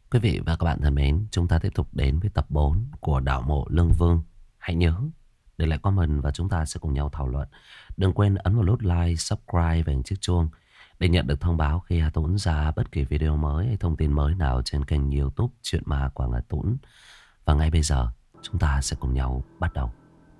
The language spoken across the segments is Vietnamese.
Quý vị và các bạn thân mến, chúng ta tiếp tục đến với tập 4 của Đảo Mộ Lương Vương. Hãy nhớ để lại comment và chúng ta sẽ cùng nhau thảo luận. Đừng quên ấn vào nút like, subscribe và chiếc chuông để nhận được thông báo khi Hà Tũng ra bất kỳ video mới hay thông tin mới nào trên kênh YouTube Chuyện Ma Quảng Hà Tũng. Và ngay bây giờ chúng ta sẽ cùng nhau bắt đầu.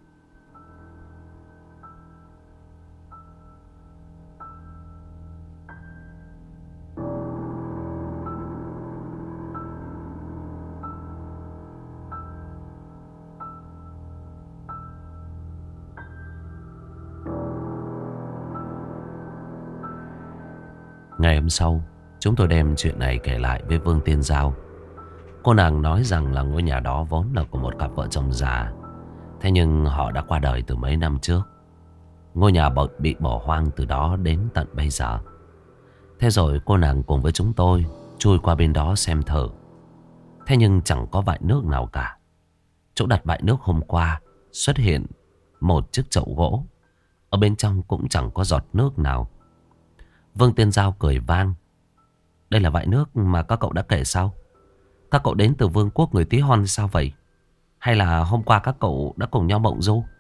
Ngày hôm sau, chúng tôi đem chuyện này kể lại với Vương Tiên Giao. Cô nàng nói rằng là ngôi nhà đó vốn là của một cặp vợ chồng già. Thế nhưng họ đã qua đời từ mấy năm trước. Ngôi nhà bị bỏ hoang từ đó đến tận bây giờ. Thế rồi cô nàng cùng với chúng tôi chui qua bên đó xem thử. Thế nhưng chẳng có vại nước nào cả. Chỗ đặt vại nước hôm qua xuất hiện một chiếc chậu gỗ. Ở bên trong cũng chẳng có giọt nước nào. Vương Tiên Giao cười vang. Đây là vại nước mà các cậu đã kể sao? Các cậu đến từ vương quốc người Tí Hon sao vậy? Hay là hôm qua các cậu đã cùng nhau mộng du?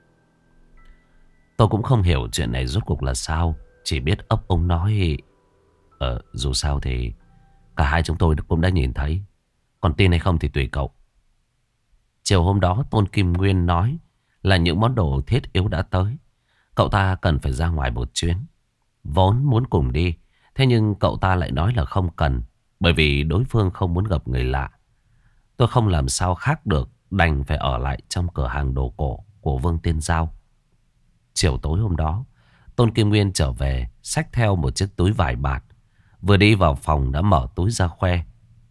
Tôi cũng không hiểu chuyện này rốt cuộc là sao. Chỉ biết ấp úng nói. Dù sao thì cả hai chúng tôi cũng đã nhìn thấy. Còn tin hay không thì tùy cậu. Chiều hôm đó Tôn Kim Nguyên nói là những món đồ thiết yếu đã tới. Cậu ta cần phải ra ngoài một chuyến. Vốn muốn cùng đi. Thế nhưng cậu ta lại nói là không cần. Bởi vì đối phương không muốn gặp người lạ. Tôi không làm sao khác được. Đành phải ở lại trong cửa hàng đồ cổ của Vương Tiên Giao. Chiều tối hôm đó Tôn Kim Nguyên trở về xách theo một chiếc túi vải bạt. Vừa đi vào phòng đã mở túi ra khoe.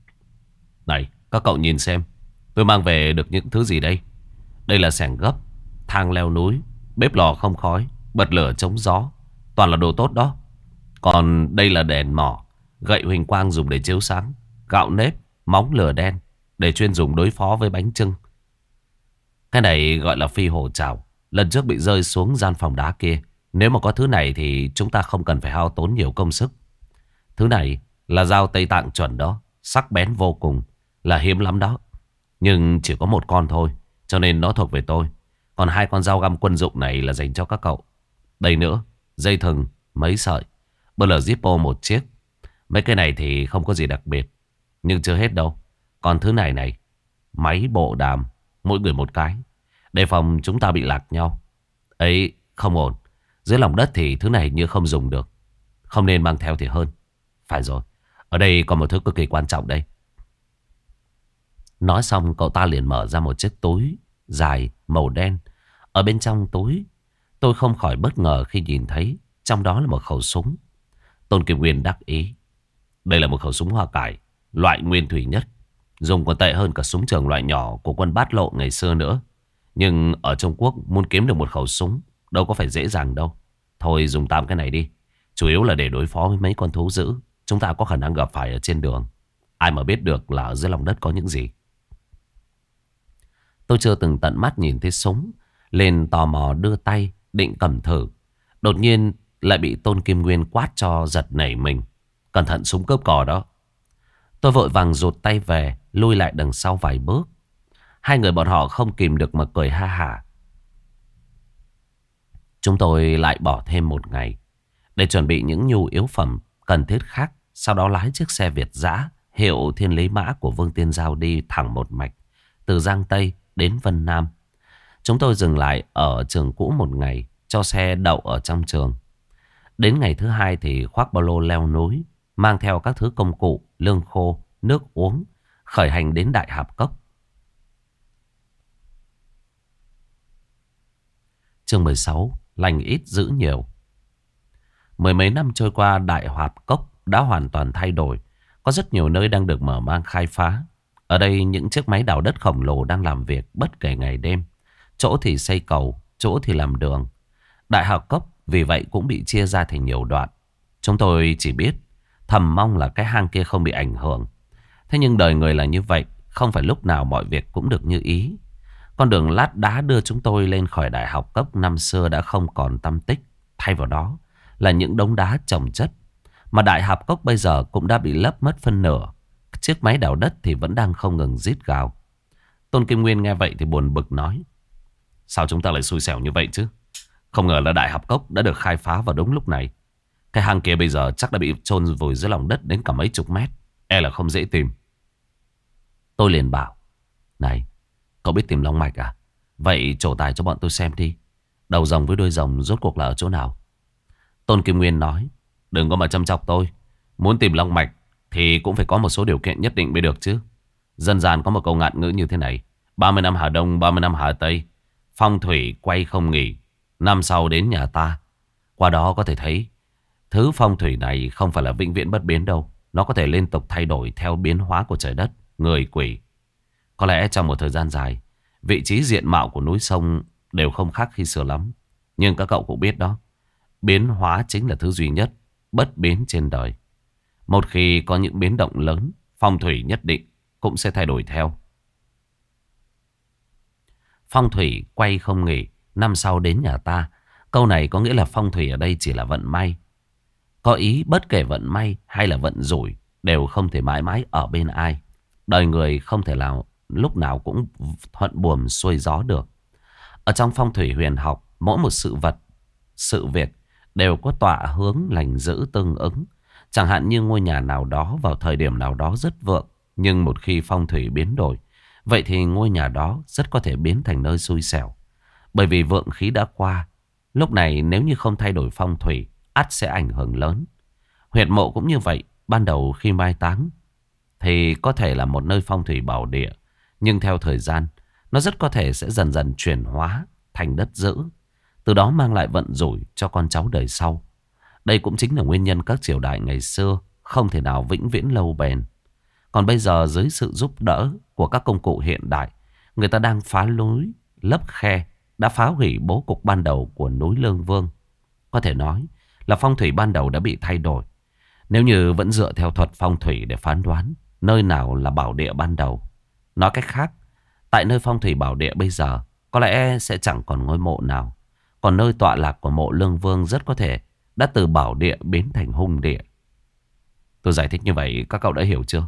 Này các cậu nhìn xem. Tôi mang về được những thứ gì đây? Đây là xẻng gấp, thang leo núi, bếp lò không khói, bật lửa chống gió. Toàn là đồ tốt đó. Còn đây là đèn mỏ, gậy huỳnh quang dùng để chiếu sáng, gạo nếp, móng lửa đen để chuyên dùng đối phó với bánh chưng. Cái này gọi là phi hổ trảo. Lần trước bị rơi xuống gian phòng đá kia. Nếu mà có thứ này thì chúng ta không cần phải hao tốn nhiều công sức. Thứ này là dao Tây Tạng chuẩn đó. Sắc bén vô cùng. Là hiếm lắm đó. Nhưng chỉ có một con thôi. Cho nên nó thuộc về tôi. Còn hai con dao găm quân dụng này là dành cho các cậu. Đây nữa. Dây thừng, mấy sợi. Bơ lờ Zippo một chiếc. Mấy cái này thì không có gì đặc biệt. Nhưng chưa hết đâu. Còn thứ này này. Máy bộ đàm. Mỗi người một cái. Đề phòng chúng ta bị lạc nhau. Ấy không ổn. Dưới lòng đất thì thứ này như không dùng được. Không nên mang theo thì hơn. Phải rồi. Ở đây còn một thứ cực kỳ quan trọng đây. Nói xong cậu ta liền mở ra một chiếc túi dài màu đen. Ở bên trong túi tôi không khỏi bất ngờ khi nhìn thấy trong đó là một khẩu súng. Tôn Kim Nguyên đắc ý. Đây là một khẩu súng hoa cải. Loại nguyên thủy nhất. Dùng còn tệ hơn cả súng trường loại nhỏ của quân Bát Lộ ngày xưa nữa. Nhưng ở Trung Quốc muốn kiếm được một khẩu súng đâu có phải dễ dàng đâu. Thôi dùng tạm cái này đi. Chủ yếu là để đối phó với mấy con thú dữ chúng ta có khả năng gặp phải ở trên đường. Ai mà biết được là ở dưới lòng đất có những gì. Tôi chưa từng tận mắt nhìn thấy súng. Lên tò mò đưa tay định cầm thử. Đột nhiên lại bị Tôn Kim Nguyên quát cho giật nảy mình. Cẩn thận súng cướp cò đó. Tôi vội vàng rụt tay về. Lui lại đằng sau vài bước. Hai người bọn họ không kìm được mà cười ha hả. Chúng tôi lại bỏ thêm một ngày để chuẩn bị những nhu yếu phẩm cần thiết khác. Sau đó lái chiếc xe Việt dã hiệu Thiên Lý Mã của Vương Tiên Giao đi thẳng một mạch từ Giang Tây đến Vân Nam. Chúng tôi dừng lại ở trường cũ một ngày, cho xe đậu ở trong trường. Đến ngày thứ hai thì khoác ba lô leo núi, mang theo các thứ công cụ, lương khô, nước uống, khởi hành đến Đại Hạp Cốc. Chương 16, lành ít giữ nhiều. Mười mấy năm trôi qua, Đại Hạp Cốc đã hoàn toàn thay đổi. Có rất nhiều nơi đang được mở mang khai phá. Ở đây những chiếc máy đào đất khổng lồ đang làm việc bất kể ngày đêm. Chỗ thì xây cầu, chỗ thì làm đường. Đại Hạp Cốc vì vậy cũng bị chia ra thành nhiều đoạn. Chúng tôi chỉ biết thầm mong là cái hang kia không bị ảnh hưởng. Thế nhưng đời người là như vậy, không phải lúc nào mọi việc cũng được như ý. Con đường lát đá đưa chúng tôi lên khỏi Đại Hạp Cốc năm xưa đã không còn tăm tích. Thay vào đó là những đống đá chồng chất. Mà Đại Hạp Cốc bây giờ cũng đã bị lấp mất phân nửa. chiếc máy đào đất thì vẫn đang không ngừng rít gào. Tôn Kim Nguyên nghe vậy thì buồn bực nói: sao chúng ta lại xui xẻo như vậy chứ? Không ngờ là Đại Hạp Cốc đã được khai phá vào đúng lúc này. Cái hang kia bây giờ chắc đã bị chôn vùi dưới lòng đất đến cả mấy chục mét. E là không dễ tìm. Tôi liền bảo: này, cậu biết tìm long mạch à? Vậy trổ tài cho bọn tôi xem đi. Đầu rồng với đuôi rồng rốt cuộc là ở chỗ nào? Tôn Kim Nguyên nói: đừng có mà châm chọc tôi. Muốn tìm long mạch thì cũng phải có một số điều kiện nhất định mới được chứ. Dân gian có một câu ngạn ngữ như thế này: 30 năm Hà Đông, 30 năm Hà Tây, phong thủy quay không nghỉ, năm sau đến nhà ta. Qua đó có thể thấy thứ phong thủy này không phải là vĩnh viễn bất biến đâu. Nó có thể liên tục thay đổi theo biến hóa của trời đất, người quỷ. Có lẽ trong một thời gian dài, vị trí diện mạo của núi sông đều không khác khi xưa lắm. Nhưng các cậu cũng biết đó, biến hóa chính là thứ duy nhất bất biến trên đời. Một khi có những biến động lớn, phong thủy nhất định cũng sẽ thay đổi theo. Phong thủy quay không nghỉ, năm sau đến nhà ta. Câu này có nghĩa là phong thủy ở đây chỉ là vận may. Có ý bất kể vận may hay là vận rủi đều không thể mãi mãi ở bên ai. Đời người không thể nào lúc nào cũng thuận buồm xuôi gió được. Ở trong phong thủy huyền học, mỗi một sự vật, sự việc đều có tọa hướng lành dữ tương ứng. Chẳng hạn như ngôi nhà nào đó vào thời điểm nào đó rất vượng, nhưng một khi phong thủy biến đổi, vậy thì ngôi nhà đó rất có thể biến thành nơi xui xẻo. Bởi vì vượng khí đã qua, lúc này nếu như không thay đổi phong thủy, ắt sẽ ảnh hưởng lớn. Huyệt mộ cũng như vậy, ban đầu khi mai táng thì có thể là một nơi phong thủy bảo địa, nhưng theo thời gian, nó rất có thể sẽ dần dần chuyển hóa thành đất dữ, từ đó mang lại vận rủi cho con cháu đời sau. Đây cũng chính là nguyên nhân các triều đại ngày xưa không thể nào vĩnh viễn lâu bền. Còn bây giờ dưới sự giúp đỡ của các công cụ hiện đại, người ta đang phá núi, lấp khe, đã phá hủy bố cục ban đầu của núi Lương Vương. Có thể nói là phong thủy ban đầu đã bị thay đổi. Nếu như vẫn dựa theo thuật phong thủy để phán đoán nơi nào là bảo địa ban đầu, nói cách khác, tại nơi phong thủy bảo địa bây giờ có lẽ sẽ chẳng còn ngôi mộ nào. Còn nơi tọa lạc của mộ Lương Vương rất có thể đã từ bảo địa biến thành hung địa. Tôi giải thích như vậy các cậu đã hiểu chưa?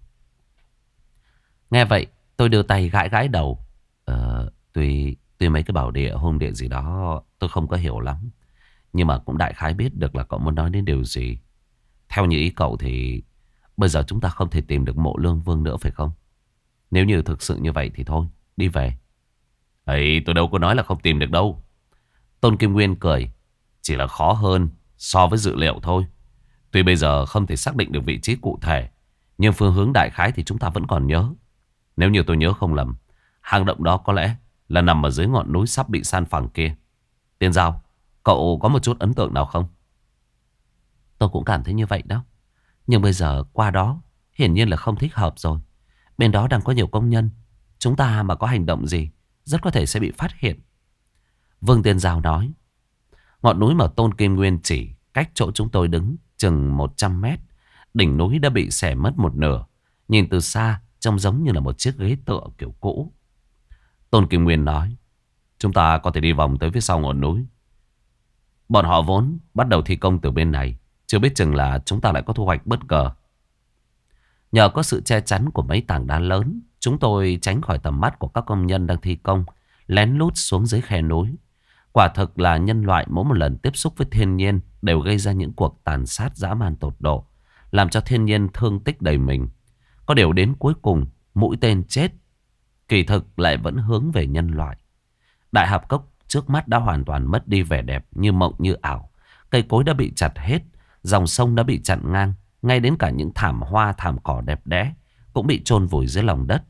Nghe vậy tôi đưa tay gãi gãi đầu. Tuy mấy cái bảo địa hung địa gì đó tôi không có hiểu lắm, nhưng mà cũng đại khái biết được là cậu muốn nói đến điều gì. Theo như ý cậu thì bây giờ chúng ta không thể tìm được mộ Lương Vương nữa phải không? Nếu như thực sự như vậy thì thôi, đi về. Ấy, tôi đâu có nói là không tìm được đâu. Tôn Kim Nguyên cười: chỉ là khó hơn so với dự liệu thôi. Tuy bây giờ không thể xác định được vị trí cụ thể, nhưng phương hướng đại khái thì chúng ta vẫn còn nhớ. Nếu như tôi nhớ không lầm, hang động đó có lẽ là nằm ở dưới ngọn núi sắp bị san phẳng kia. Tiên Giao, cậu có một chút ấn tượng nào không? Tôi cũng cảm thấy như vậy đó. Nhưng bây giờ qua đó hiển nhiên là không thích hợp rồi. Bên đó đang có nhiều công nhân. Chúng ta mà có hành động gì rất có thể sẽ bị phát hiện. Vương Tiên Giao nói. Ngọn núi mà Tôn Kim Nguyên chỉ cách chỗ chúng tôi đứng chừng 100 mét. Đỉnh núi đã bị xẻ mất một nửa. Nhìn từ xa trông giống như là một chiếc ghế tựa kiểu cũ. Tôn Kim Nguyên nói: chúng ta có thể đi vòng tới phía sau ngọn núi. Bọn họ vốn bắt đầu thi công từ bên này, chưa biết chừng là chúng ta lại có thu hoạch bất ngờ. Nhờ có sự che chắn của mấy tảng đá lớn, chúng tôi tránh khỏi tầm mắt của các công nhân đang thi công, lén lút xuống dưới khe núi. Quả thực là nhân loại mỗi một lần tiếp xúc với thiên nhiên đều gây ra những cuộc tàn sát dã man tột độ, làm cho thiên nhiên thương tích đầy mình. Có điều đến cuối cùng, mũi tên chết kỳ thực lại vẫn hướng về nhân loại. Đại Hạp Cốc trước mắt đã hoàn toàn mất đi vẻ đẹp như mộng như ảo. Cây cối đã bị chặt hết, dòng sông đã bị chặn ngang, ngay đến cả những thảm hoa thảm cỏ đẹp đẽ cũng bị chôn vùi dưới lòng đất.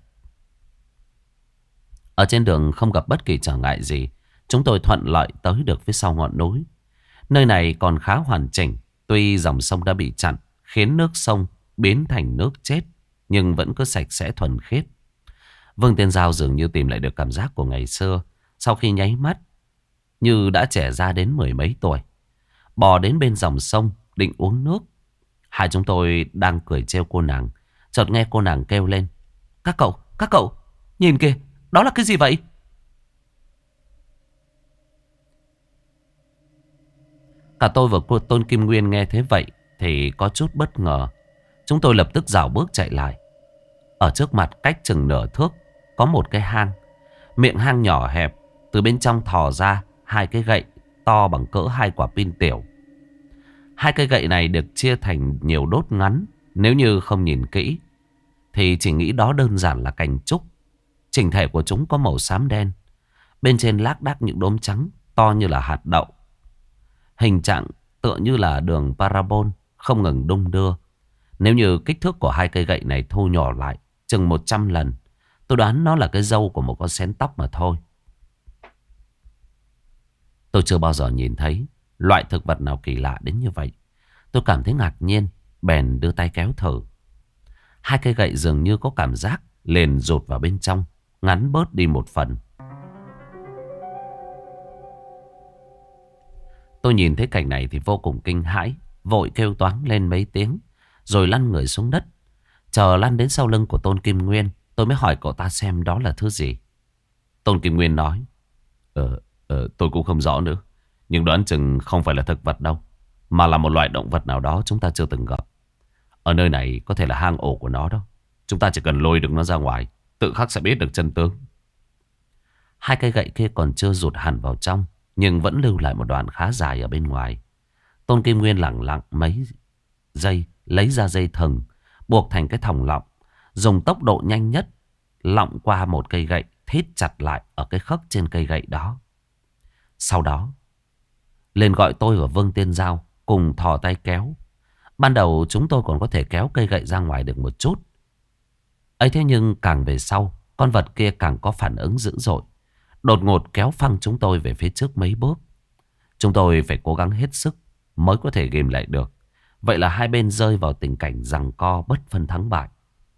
Ở trên đường không gặp bất kỳ trở ngại gì, chúng tôi thuận lợi tới được phía sau ngọn núi. Nơi này còn khá hoàn chỉnh, tuy dòng sông đã bị chặn khiến nước sông biến thành nước chết, nhưng vẫn cứ sạch sẽ thuần khiết. Vương Tiên Giao dường như tìm lại được cảm giác của ngày xưa, sau khi nháy mắt như đã trẻ ra đến mười mấy tuổi. Bò đến bên dòng sông định uống nước. Hai chúng tôi đang cười trêu cô nàng, chợt nghe cô nàng kêu lên: các cậu, nhìn kìa, đó là cái gì vậy? Cả tôi và cô Tôn Kim Nguyên nghe thế vậy thì có chút bất ngờ. Chúng tôi lập tức rảo bước chạy lại. Ở trước mặt cách chừng nửa thước có một cái hang. Miệng hang nhỏ hẹp, từ bên trong thò ra hai cái gậy to bằng cỡ hai quả pin tiểu. Hai cây gậy này được chia thành nhiều đốt ngắn. Nếu như không nhìn kỹ thì chỉ nghĩ đó đơn giản là cành trúc. Chỉnh thể của chúng có màu xám đen. Bên trên lác đác những đốm trắng to như là hạt đậu. Hình trạng tựa như là đường parabol không ngừng đung đưa. Nếu như kích thước của hai cây gậy này thu nhỏ lại chừng 100 lần, tôi đoán nó là cái râu của một con xén tóc mà thôi. Tôi chưa bao giờ nhìn thấy loại thực vật nào kỳ lạ đến như vậy. Tôi cảm thấy ngạc nhiên, bèn đưa tay kéo thử. Hai cây gậy dường như có cảm giác liền rụt vào bên trong, ngắn bớt đi một phần. Tôi nhìn thấy cảnh này thì vô cùng kinh hãi, vội kêu toáng lên mấy tiếng, rồi lăn người xuống đất. Chờ lăn đến sau lưng của Tôn Kim Nguyên, tôi mới hỏi cậu ta xem đó là thứ gì. Tôn Kim Nguyên nói, tôi cũng không rõ nữa, nhưng đoán chừng không phải là thực vật đâu, mà là một loại động vật nào đó chúng ta chưa từng gặp. Ở nơi này có thể là hang ổ của nó đó. Chúng ta chỉ cần lôi được nó ra ngoài, tự khắc sẽ biết được chân tướng. Hai cây gậy kia còn chưa rụt hẳn vào trong, nhưng vẫn lưu lại một đoạn khá dài ở bên ngoài. Tôn Kim Nguyên lẳng lặng mấy giây, lấy ra dây thừng, buộc thành cái thòng lọng, dùng tốc độ nhanh nhất lọng qua một cây gậy, thít chặt lại ở cái khấc trên cây gậy đó. Sau đó lên gọi tôi và Vương Tiên Giao cùng thò tay kéo. Ban đầu chúng tôi còn có thể kéo cây gậy ra ngoài được một chút. Ấy thế nhưng càng về sau, con vật kia càng có phản ứng dữ dội, đột ngột kéo phăng chúng tôi về phía trước mấy bước. Chúng tôi phải cố gắng hết sức mới có thể ghìm lại được. Vậy là hai bên rơi vào tình cảnh giằng co bất phân thắng bại.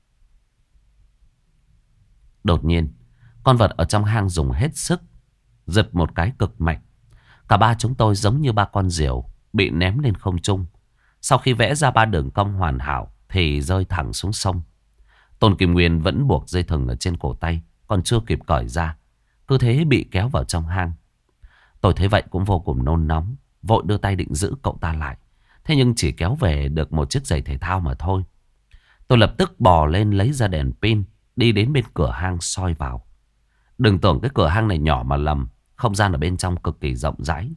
Đột nhiên, con vật ở trong hang dùng hết sức, giật một cái cực mạnh. Cả ba chúng tôi giống như ba con diều bị ném lên không trung. Sau khi vẽ ra ba đường cong hoàn hảo thì rơi thẳng xuống sông. Tôn Kim Nguyên vẫn buộc dây thừng ở trên cổ tay, còn chưa kịp cởi ra, cứ thế bị kéo vào trong hang. Tôi thấy vậy cũng vô cùng nôn nóng, vội đưa tay định giữ cậu ta lại. Thế nhưng chỉ kéo về được một chiếc giày thể thao mà thôi. Tôi lập tức bò lên lấy ra đèn pin, đi đến bên cửa hang soi vào. Đừng tưởng cái cửa hang này nhỏ mà lầm, không gian ở bên trong cực kỳ rộng rãi.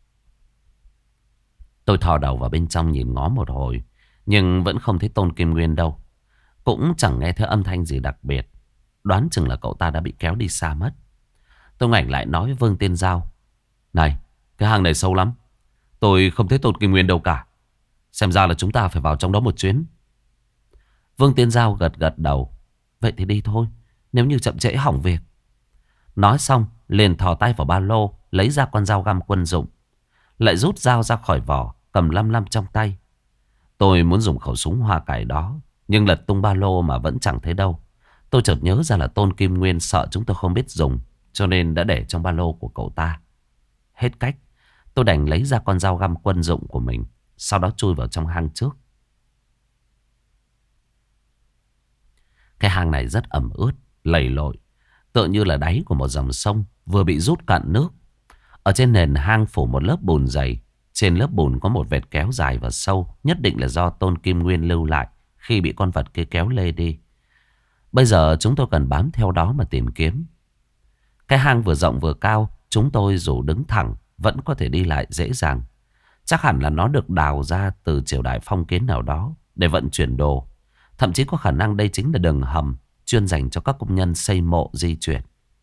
Tôi thò đầu vào bên trong nhìn ngó một hồi, nhưng vẫn không thấy Tôn Kim Nguyên đâu. Cũng chẳng nghe thấy âm thanh gì đặc biệt. Đoán chừng là cậu ta đã bị kéo đi xa mất. Tôi ngoảnh lại nói với Vương Tiên Giao, này, cái hang này sâu lắm, tôi không thấy Tôn Kim Nguyên đâu cả. Xem ra là chúng ta phải vào trong đó một chuyến. Vương Tiên Giao gật gật đầu. Vậy thì đi thôi, nếu như chậm trễ hỏng việc. Nói xong liền thò tay vào ba lô, lấy ra con dao găm quân dụng, lại rút dao ra khỏi vỏ, cầm lăm lăm trong tay. Tôi muốn dùng khẩu súng hoa cải đó, nhưng lật tung ba lô mà vẫn chẳng thấy đâu. Tôi chợt nhớ ra là Tôn Kim Nguyên sợ chúng tôi không biết dùng, cho nên đã để trong ba lô của cậu ta. Hết cách, tôi đành lấy ra con dao găm quân dụng của mình, sau đó chui vào trong hang trước. Cái hang này rất ẩm ướt, lầy lội, tựa như là đáy của một dòng sông vừa bị rút cạn nước. Ở trên nền hang phủ một lớp bùn dày. Trên lớp bùn có một vệt kéo dài và sâu, nhất định là do Tôn Kim Nguyên lưu lại khi bị con vật kia kéo lê đi. Bây giờ chúng tôi cần bám theo đó mà tìm kiếm. Cái hang vừa rộng vừa cao, chúng tôi dù đứng thẳng vẫn có thể đi lại dễ dàng. Chắc hẳn là nó được đào ra từ triều đại phong kiến nào đó để vận chuyển đồ. Thậm chí có khả năng đây chính là đường hầm chuyên dành cho các công nhân xây mộ di chuyển.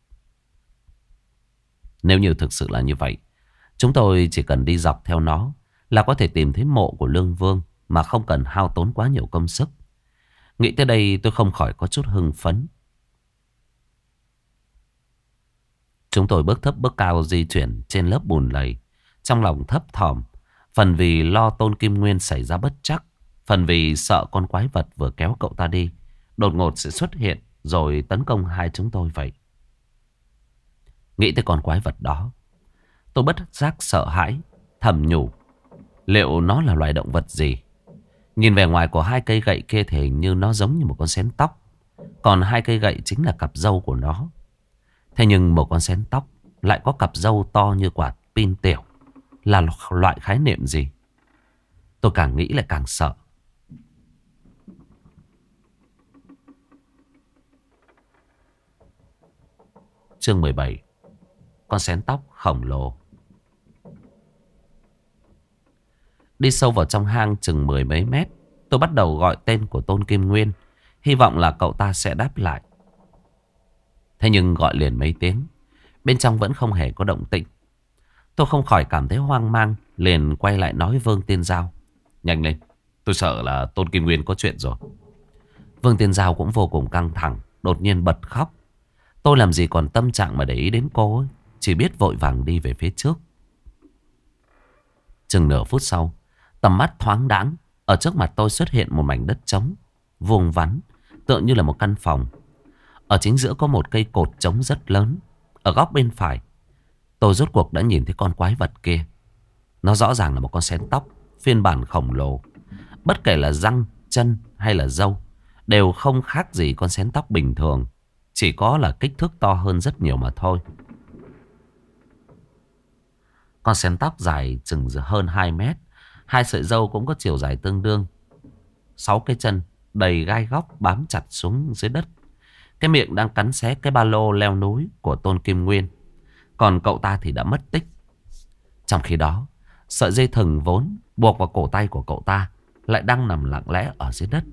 Nếu như thực sự là như vậy, chúng tôi chỉ cần đi dọc theo nó là có thể tìm thấy mộ của Lương Vương mà không cần hao tốn quá nhiều công sức. Nghĩ tới đây tôi không khỏi có chút hưng phấn. Chúng tôi bước thấp bước cao di chuyển trên lớp bùn lầy, trong lòng thấp thỏm, phần vì lo Tôn Kim Nguyên xảy ra bất trắc, phần vì sợ con quái vật vừa kéo cậu ta đi đột ngột sẽ xuất hiện rồi tấn công hai chúng tôi vậy. Nghĩ tới con quái vật đó, tôi bất giác sợ hãi, thầm nhủ, liệu nó là loài động vật gì? Nhìn vẻ ngoài của hai cây gậy kia thì hình như nó giống như một con xén tóc, còn hai cây gậy chính là cặp râu của nó. Thế nhưng một con xén tóc lại có cặp râu to như quả pin tiểu, là loại khái niệm gì? Tôi càng nghĩ lại càng sợ. chương 17. Con xén tóc khổng lồ. Đi sâu vào trong hang chừng 10 mấy mét, tôi bắt đầu gọi tên của Tôn Kim Nguyên, hy vọng là cậu ta sẽ đáp lại. Thế nhưng gọi liền mấy tiếng, bên trong vẫn không hề có động tĩnh. Tôi không khỏi cảm thấy hoang mang, liền quay lại nói Vương Tiên Giao: nhanh lên, tôi sợ là Tôn Kim Nguyên có chuyện rồi. Vương Tiên Giao cũng vô cùng căng thẳng, đột nhiên bật khóc. Tôi làm gì còn tâm trạng mà để ý đến cô ấy, chỉ biết vội vàng đi về phía trước. Chừng nửa phút sau, tầm mắt thoáng đãng, ở trước mặt tôi xuất hiện một mảnh đất trống, vuông vắn, tựa như là một căn phòng. Ở chính giữa có một cây cột trống rất lớn. Ở góc bên phải, tôi rốt cuộc đã nhìn thấy con quái vật kia. Nó rõ ràng là một con xén tóc phiên bản khổng lồ. Bất kể là răng, chân hay là râu, đều không khác gì con xén tóc bình thường, chỉ có là kích thước to hơn rất nhiều mà thôi. Con xén tóc dài chừng hơn 2 mét, hai sợi râu cũng có chiều dài tương đương. 6 cái chân đầy gai góc bám chặt xuống dưới đất. Cái miệng đang cắn xé cái ba lô leo núi của Tôn Kim Nguyên. Còn cậu ta thì đã mất tích. Trong khi đó, sợi dây thừng vốn buộc vào cổ tay của cậu ta lại đang nằm lặng lẽ ở dưới đất.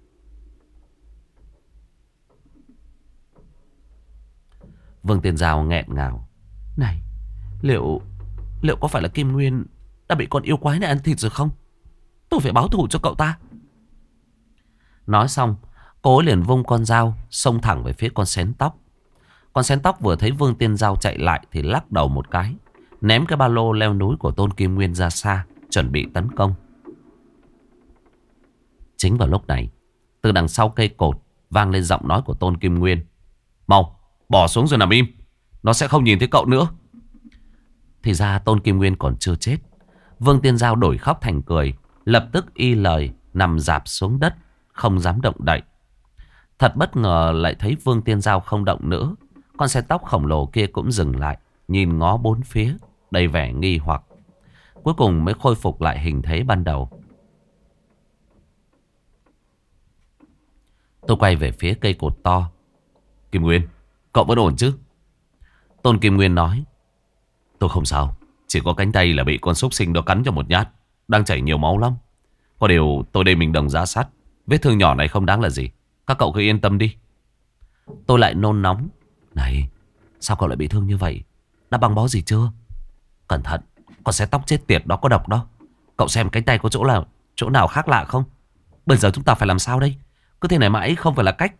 Vương Tiên Giao nghẹn ngào: này, liệu có phải là Kim Nguyên đã bị con yêu quái này ăn thịt rồi không? Tôi phải báo thù cho cậu ta. Nói xong, cô ấy liền vung con dao xông thẳng về phía con xén tóc. Con xén tóc vừa thấy Vương Tiên Giao chạy lại thì lắc đầu một cái, ném cái ba lô leo núi của Tôn Kim Nguyên ra xa, chuẩn bị tấn công. Chính vào lúc này, từ đằng sau cây cột vang lên giọng nói của Tôn Kim Nguyên: mau, bỏ xuống rồi nằm im, nó sẽ không nhìn thấy cậu nữa. Thì ra Tôn Kim Nguyên còn chưa chết. Vương Tiên Giao đổi khóc thành cười, lập tức y lời nằm rạp xuống đất, không dám động đậy. Thật bất ngờ lại thấy Vương Tiên Giao không động nữa. Con xe tóc khổng lồ kia cũng dừng lại, nhìn ngó bốn phía, đầy vẻ nghi hoặc. Cuối cùng mới khôi phục lại hình thế ban đầu. Tôi quay về phía cây cột to. Kim Nguyên, cậu vẫn ổn chứ? Tôn Kim Nguyên nói: tôi không sao, chỉ có cánh tay là bị con súc sinh đó cắn cho một nhát, đang chảy nhiều máu lắm. Có điều tôi đây mình đồng giá sắt, vết thương nhỏ này không đáng là gì, các cậu cứ yên tâm đi. Tôi lại nôn nóng: này, sao cậu lại bị thương như vậy? Đã băng bó gì chưa? Cẩn thận, con xe tóc chết tiệt đó có độc đó. Cậu xem cánh tay có chỗ nào khác lạ không? Bây giờ chúng ta phải làm sao đây? Cứ thế này mãi không phải là cách.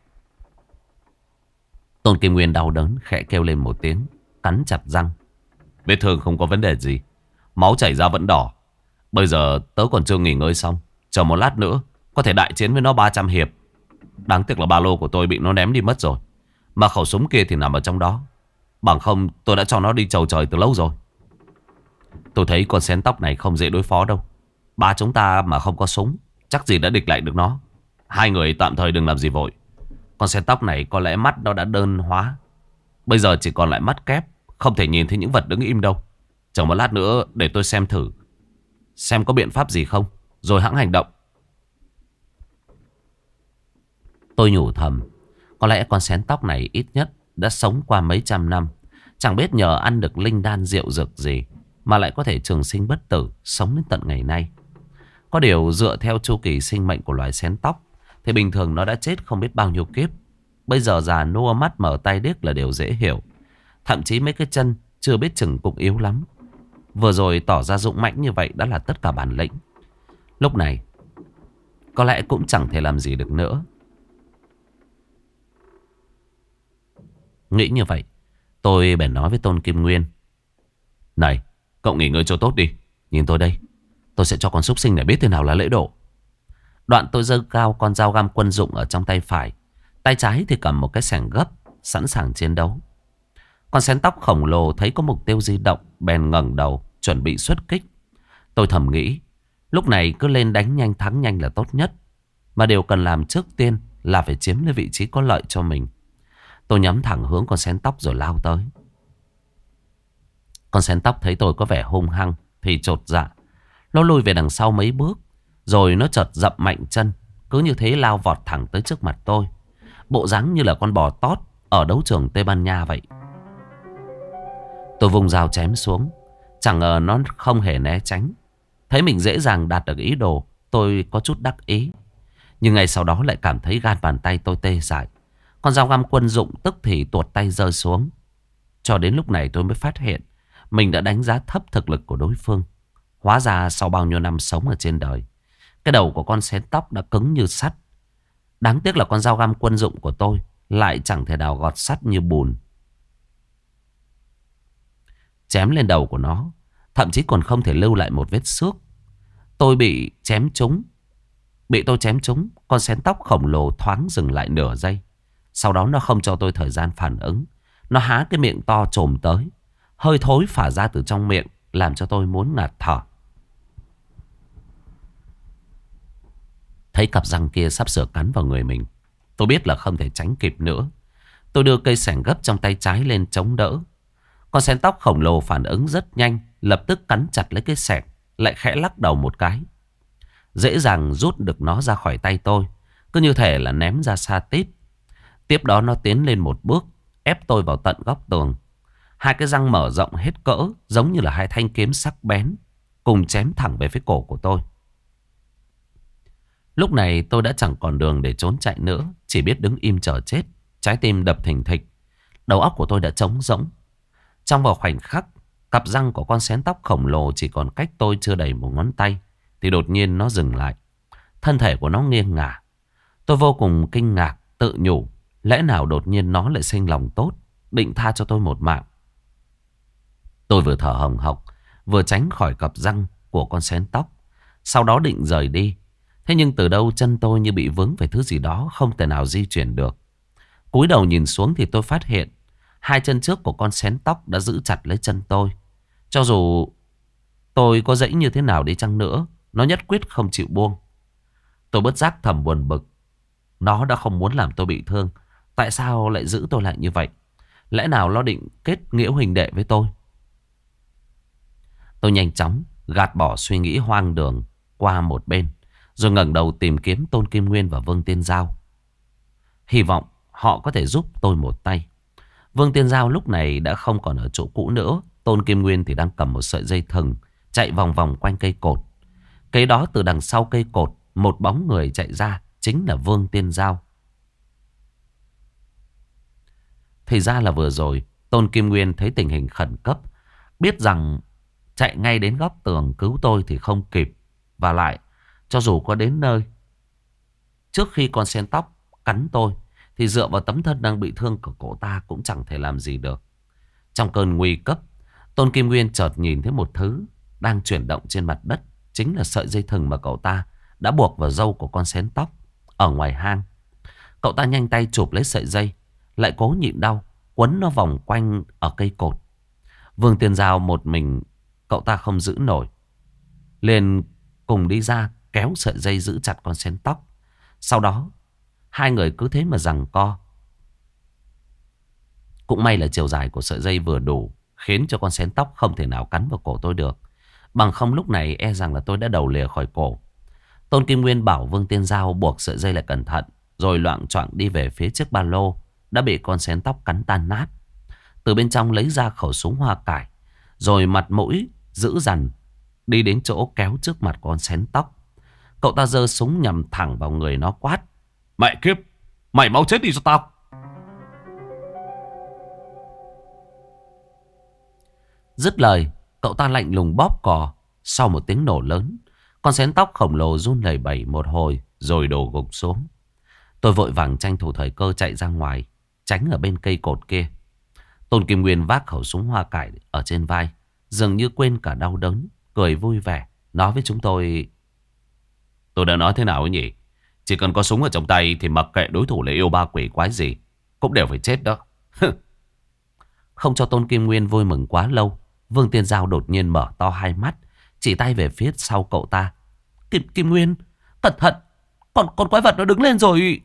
Tôn Kim Nguyên đau đớn khẽ kêu lên một tiếng, cắn chặt răng. Vết thương không có vấn đề gì, máu chảy ra vẫn đỏ. Bây giờ tớ còn chưa nghỉ ngơi xong, chờ một lát nữa có thể đại chiến với nó 300 hiệp. Đáng tiếc là ba lô của tôi bị nó ném đi mất rồi, mà khẩu súng kia thì nằm ở trong đó. Bằng không tôi đã cho nó đi chầu trời từ lâu rồi. Tôi thấy con xén tóc này không dễ đối phó đâu. Ba chúng ta mà không có súng, chắc gì đã địch lại được nó. Hai người tạm thời đừng làm gì vội. Con xén tóc này có lẽ mắt nó đã đơn hóa, bây giờ chỉ còn lại mắt kép, không thể nhìn thấy những vật đứng im đâu. Chờ một lát nữa để tôi xem thử, xem có biện pháp gì không, rồi hẵng hành động. Tôi nhủ thầm, có lẽ con xén tóc này ít nhất đã sống qua mấy trăm năm. Chẳng biết nhờ ăn được linh đan rượu dược gì mà lại có thể trường sinh bất tử, sống đến tận ngày nay. Có điều dựa theo chu kỳ sinh mệnh của loài xén tóc thì bình thường nó đã chết không biết bao nhiêu kiếp. Bây giờ già nua mắt mở tay điếc là điều dễ hiểu. Thậm chí mấy cái chân chưa biết chừng cũng yếu lắm. Vừa rồi tỏ ra dũng mãnh như vậy đã là tất cả bản lĩnh. Lúc này có lẽ cũng chẳng thể làm gì được nữa. Nghĩ như vậy, tôi bèn nói với Tôn Kim Nguyên: này, cậu nghỉ ngơi cho tốt đi. Nhìn tôi đây, tôi sẽ cho con súc sinh này biết thế nào là lễ độ. Đoạn tôi giơ cao con dao găm quân dụng ở trong tay phải, tay trái thì cầm một cái xẻng gấp, sẵn sàng chiến đấu. Con xén tóc khổng lồ thấy có mục tiêu di động, bèn ngẩng đầu chuẩn bị xuất kích. Tôi thầm nghĩ, lúc này cứ lên đánh nhanh thắng nhanh là tốt nhất, mà điều cần làm trước tiên là phải chiếm lấy vị trí có lợi cho mình. Tôi nhắm thẳng hướng con xén tóc rồi lao tới. Con xén tóc thấy tôi có vẻ hung hăng thì chột dạ. Nó lùi về đằng sau mấy bước, rồi nó chợt dậm mạnh chân, cứ như thế lao vọt thẳng tới trước mặt tôi. Bộ dáng như là con bò tót ở đấu trường Tây Ban Nha vậy. Tôi vùng dao chém xuống. Chẳng ngờ nó không hề né tránh. Thấy mình dễ dàng đạt được ý đồ, tôi có chút đắc ý. Nhưng ngay sau đó lại cảm thấy gan bàn tay tôi tê dại. Con dao găm quân dụng tức thì tuột tay rơi xuống. Cho đến lúc này tôi mới phát hiện mình đã đánh giá thấp thực lực của đối phương. Hóa ra sau bao nhiêu năm sống ở trên đời, cái đầu của con xén tóc đã cứng như sắt. Đáng tiếc là con dao găm quân dụng của tôi lại chẳng thể nào gọt sắt như bùn. Chém lên đầu của nó, thậm chí còn không thể lưu lại một vết xước. Tôi bị chém trúng. Bị tôi chém trúng, con xén tóc khổng lồ thoáng dừng lại nửa giây. Sau đó nó không cho tôi thời gian phản ứng. Nó há cái miệng to trồm tới. Hơi thối phả ra từ trong miệng, làm cho tôi muốn ngạt thở. Thấy cặp răng kia sắp sửa cắn vào người mình, tôi biết là không thể tránh kịp nữa. Tôi đưa cây xẻng gấp trong tay trái lên chống đỡ. Con xén tóc khổng lồ phản ứng rất nhanh, lập tức cắn chặt lấy cái xẻng, lại khẽ lắc đầu một cái. Dễ dàng rút được nó ra khỏi tay tôi, cứ như thể là ném ra xa tít. Tiếp đó nó tiến lên một bước, ép tôi vào tận góc tường. Hai cái răng mở rộng hết cỡ, giống như là hai thanh kiếm sắc bén, cùng chém thẳng về phía cổ của tôi. Lúc này tôi đã chẳng còn đường để trốn chạy nữa, chỉ biết đứng im chờ chết. Trái tim đập thình thịch, đầu óc của tôi đã trống rỗng. Trong vào khoảnh khắc, cặp răng của con xén tóc khổng lồ chỉ còn cách tôi chưa đầy một ngón tay, thì đột nhiên nó dừng lại. Thân thể của nó nghiêng ngả. Tôi vô cùng kinh ngạc, tự nhủ, lẽ nào đột nhiên nó lại sinh lòng tốt, định tha cho tôi một mạng. Tôi vừa thở hồng hộc, vừa tránh khỏi cặp răng của con xén tóc. Sau đó định rời đi. Thế nhưng từ đâu chân tôi như bị vướng phải thứ gì đó, không thể nào di chuyển được. Cúi đầu nhìn xuống thì tôi phát hiện hai chân trước của con xén tóc đã giữ chặt lấy chân tôi. Cho dù tôi có dãy như thế nào đi chăng nữa, nó nhất quyết không chịu buông. Tôi bất giác thầm buồn bực. Nó đã không muốn làm tôi bị thương, tại sao lại giữ tôi lại như vậy? Lẽ nào nó định kết nghĩa huynh đệ với tôi? Tôi nhanh chóng gạt bỏ suy nghĩ hoang đường qua một bên, rồi ngẩng đầu tìm kiếm Tôn Kim Nguyên và Vương Tiên Giao. Hy vọng họ có thể giúp tôi một tay. Vương Tiên Giao lúc này đã không còn ở chỗ cũ nữa. Tôn Kim Nguyên thì đang cầm một sợi dây thừng chạy vòng vòng quanh cây cột. Kế đó từ đằng sau cây cột, một bóng người chạy ra, chính là Vương Tiên Giao. Thì ra là vừa rồi Tôn Kim Nguyên thấy tình hình khẩn cấp, biết rằng chạy ngay đến góc tường cứu tôi thì không kịp. Và lại, cho dù có đến nơi, trước khi con sen tóc cắn tôi, thì dựa vào tấm thân đang bị thương của cậu ta cũng chẳng thể làm gì được. Trong cơn nguy cấp, Tôn Kim Nguyên chợt nhìn thấy một thứ đang chuyển động trên mặt đất. Chính là sợi dây thừng mà cậu ta đã buộc vào râu của con xén tóc ở ngoài hang. Cậu ta nhanh tay chụp lấy sợi dây, lại cố nhịn đau quấn nó vòng quanh ở cây cột. Vương Tiên Giao một mình cậu ta không giữ nổi, liền cùng đi ra kéo sợi dây giữ chặt con xén tóc. Sau đó hai người cứ thế mà giằng co. Cũng may là chiều dài của sợi dây vừa đủ, khiến cho con xén tóc không thể nào cắn vào cổ tôi được. Bằng không lúc này e rằng là tôi đã đầu lìa khỏi cổ. Tôn Kim Nguyên bảo Vương Tiên Giao buộc sợi dây lại cẩn thận, rồi loạng choạng đi về phía chiếc ba lô đã bị con xén tóc cắn tan nát. Từ bên trong lấy ra khẩu súng hoa cải, rồi mặt mũi dữ dằn đi đến chỗ kéo trước mặt con xén tóc. Cậu ta giơ súng nhằm thẳng vào người nó, quát: "Mẹ kiếp, mày mau chết đi cho tao!" Dứt lời, cậu ta lạnh lùng bóp cò. Sau một tiếng nổ lớn, con xén tóc khổng lồ run lẩy bẩy một hồi rồi đổ gục xuống. Tôi vội vàng tranh thủ thời cơ chạy ra ngoài, tránh ở bên cây cột kia. Tôn Kim Nguyên vác khẩu súng hoa cải ở trên vai, dường như quên cả đau đớn, cười vui vẻ, nói với chúng tôi: "Tôi đã nói thế nào ấy nhỉ? Chỉ cần có súng ở trong tay thì mặc kệ đối thủ là yêu ba quỷ quái gì, cũng đều phải chết đó." Không cho Tôn Kim Nguyên vui mừng quá lâu, Vương Tiên Giao đột nhiên mở to hai mắt, chỉ tay về phía sau cậu ta: Kim Nguyên, cẩn thận, con quái vật nó đứng lên rồi."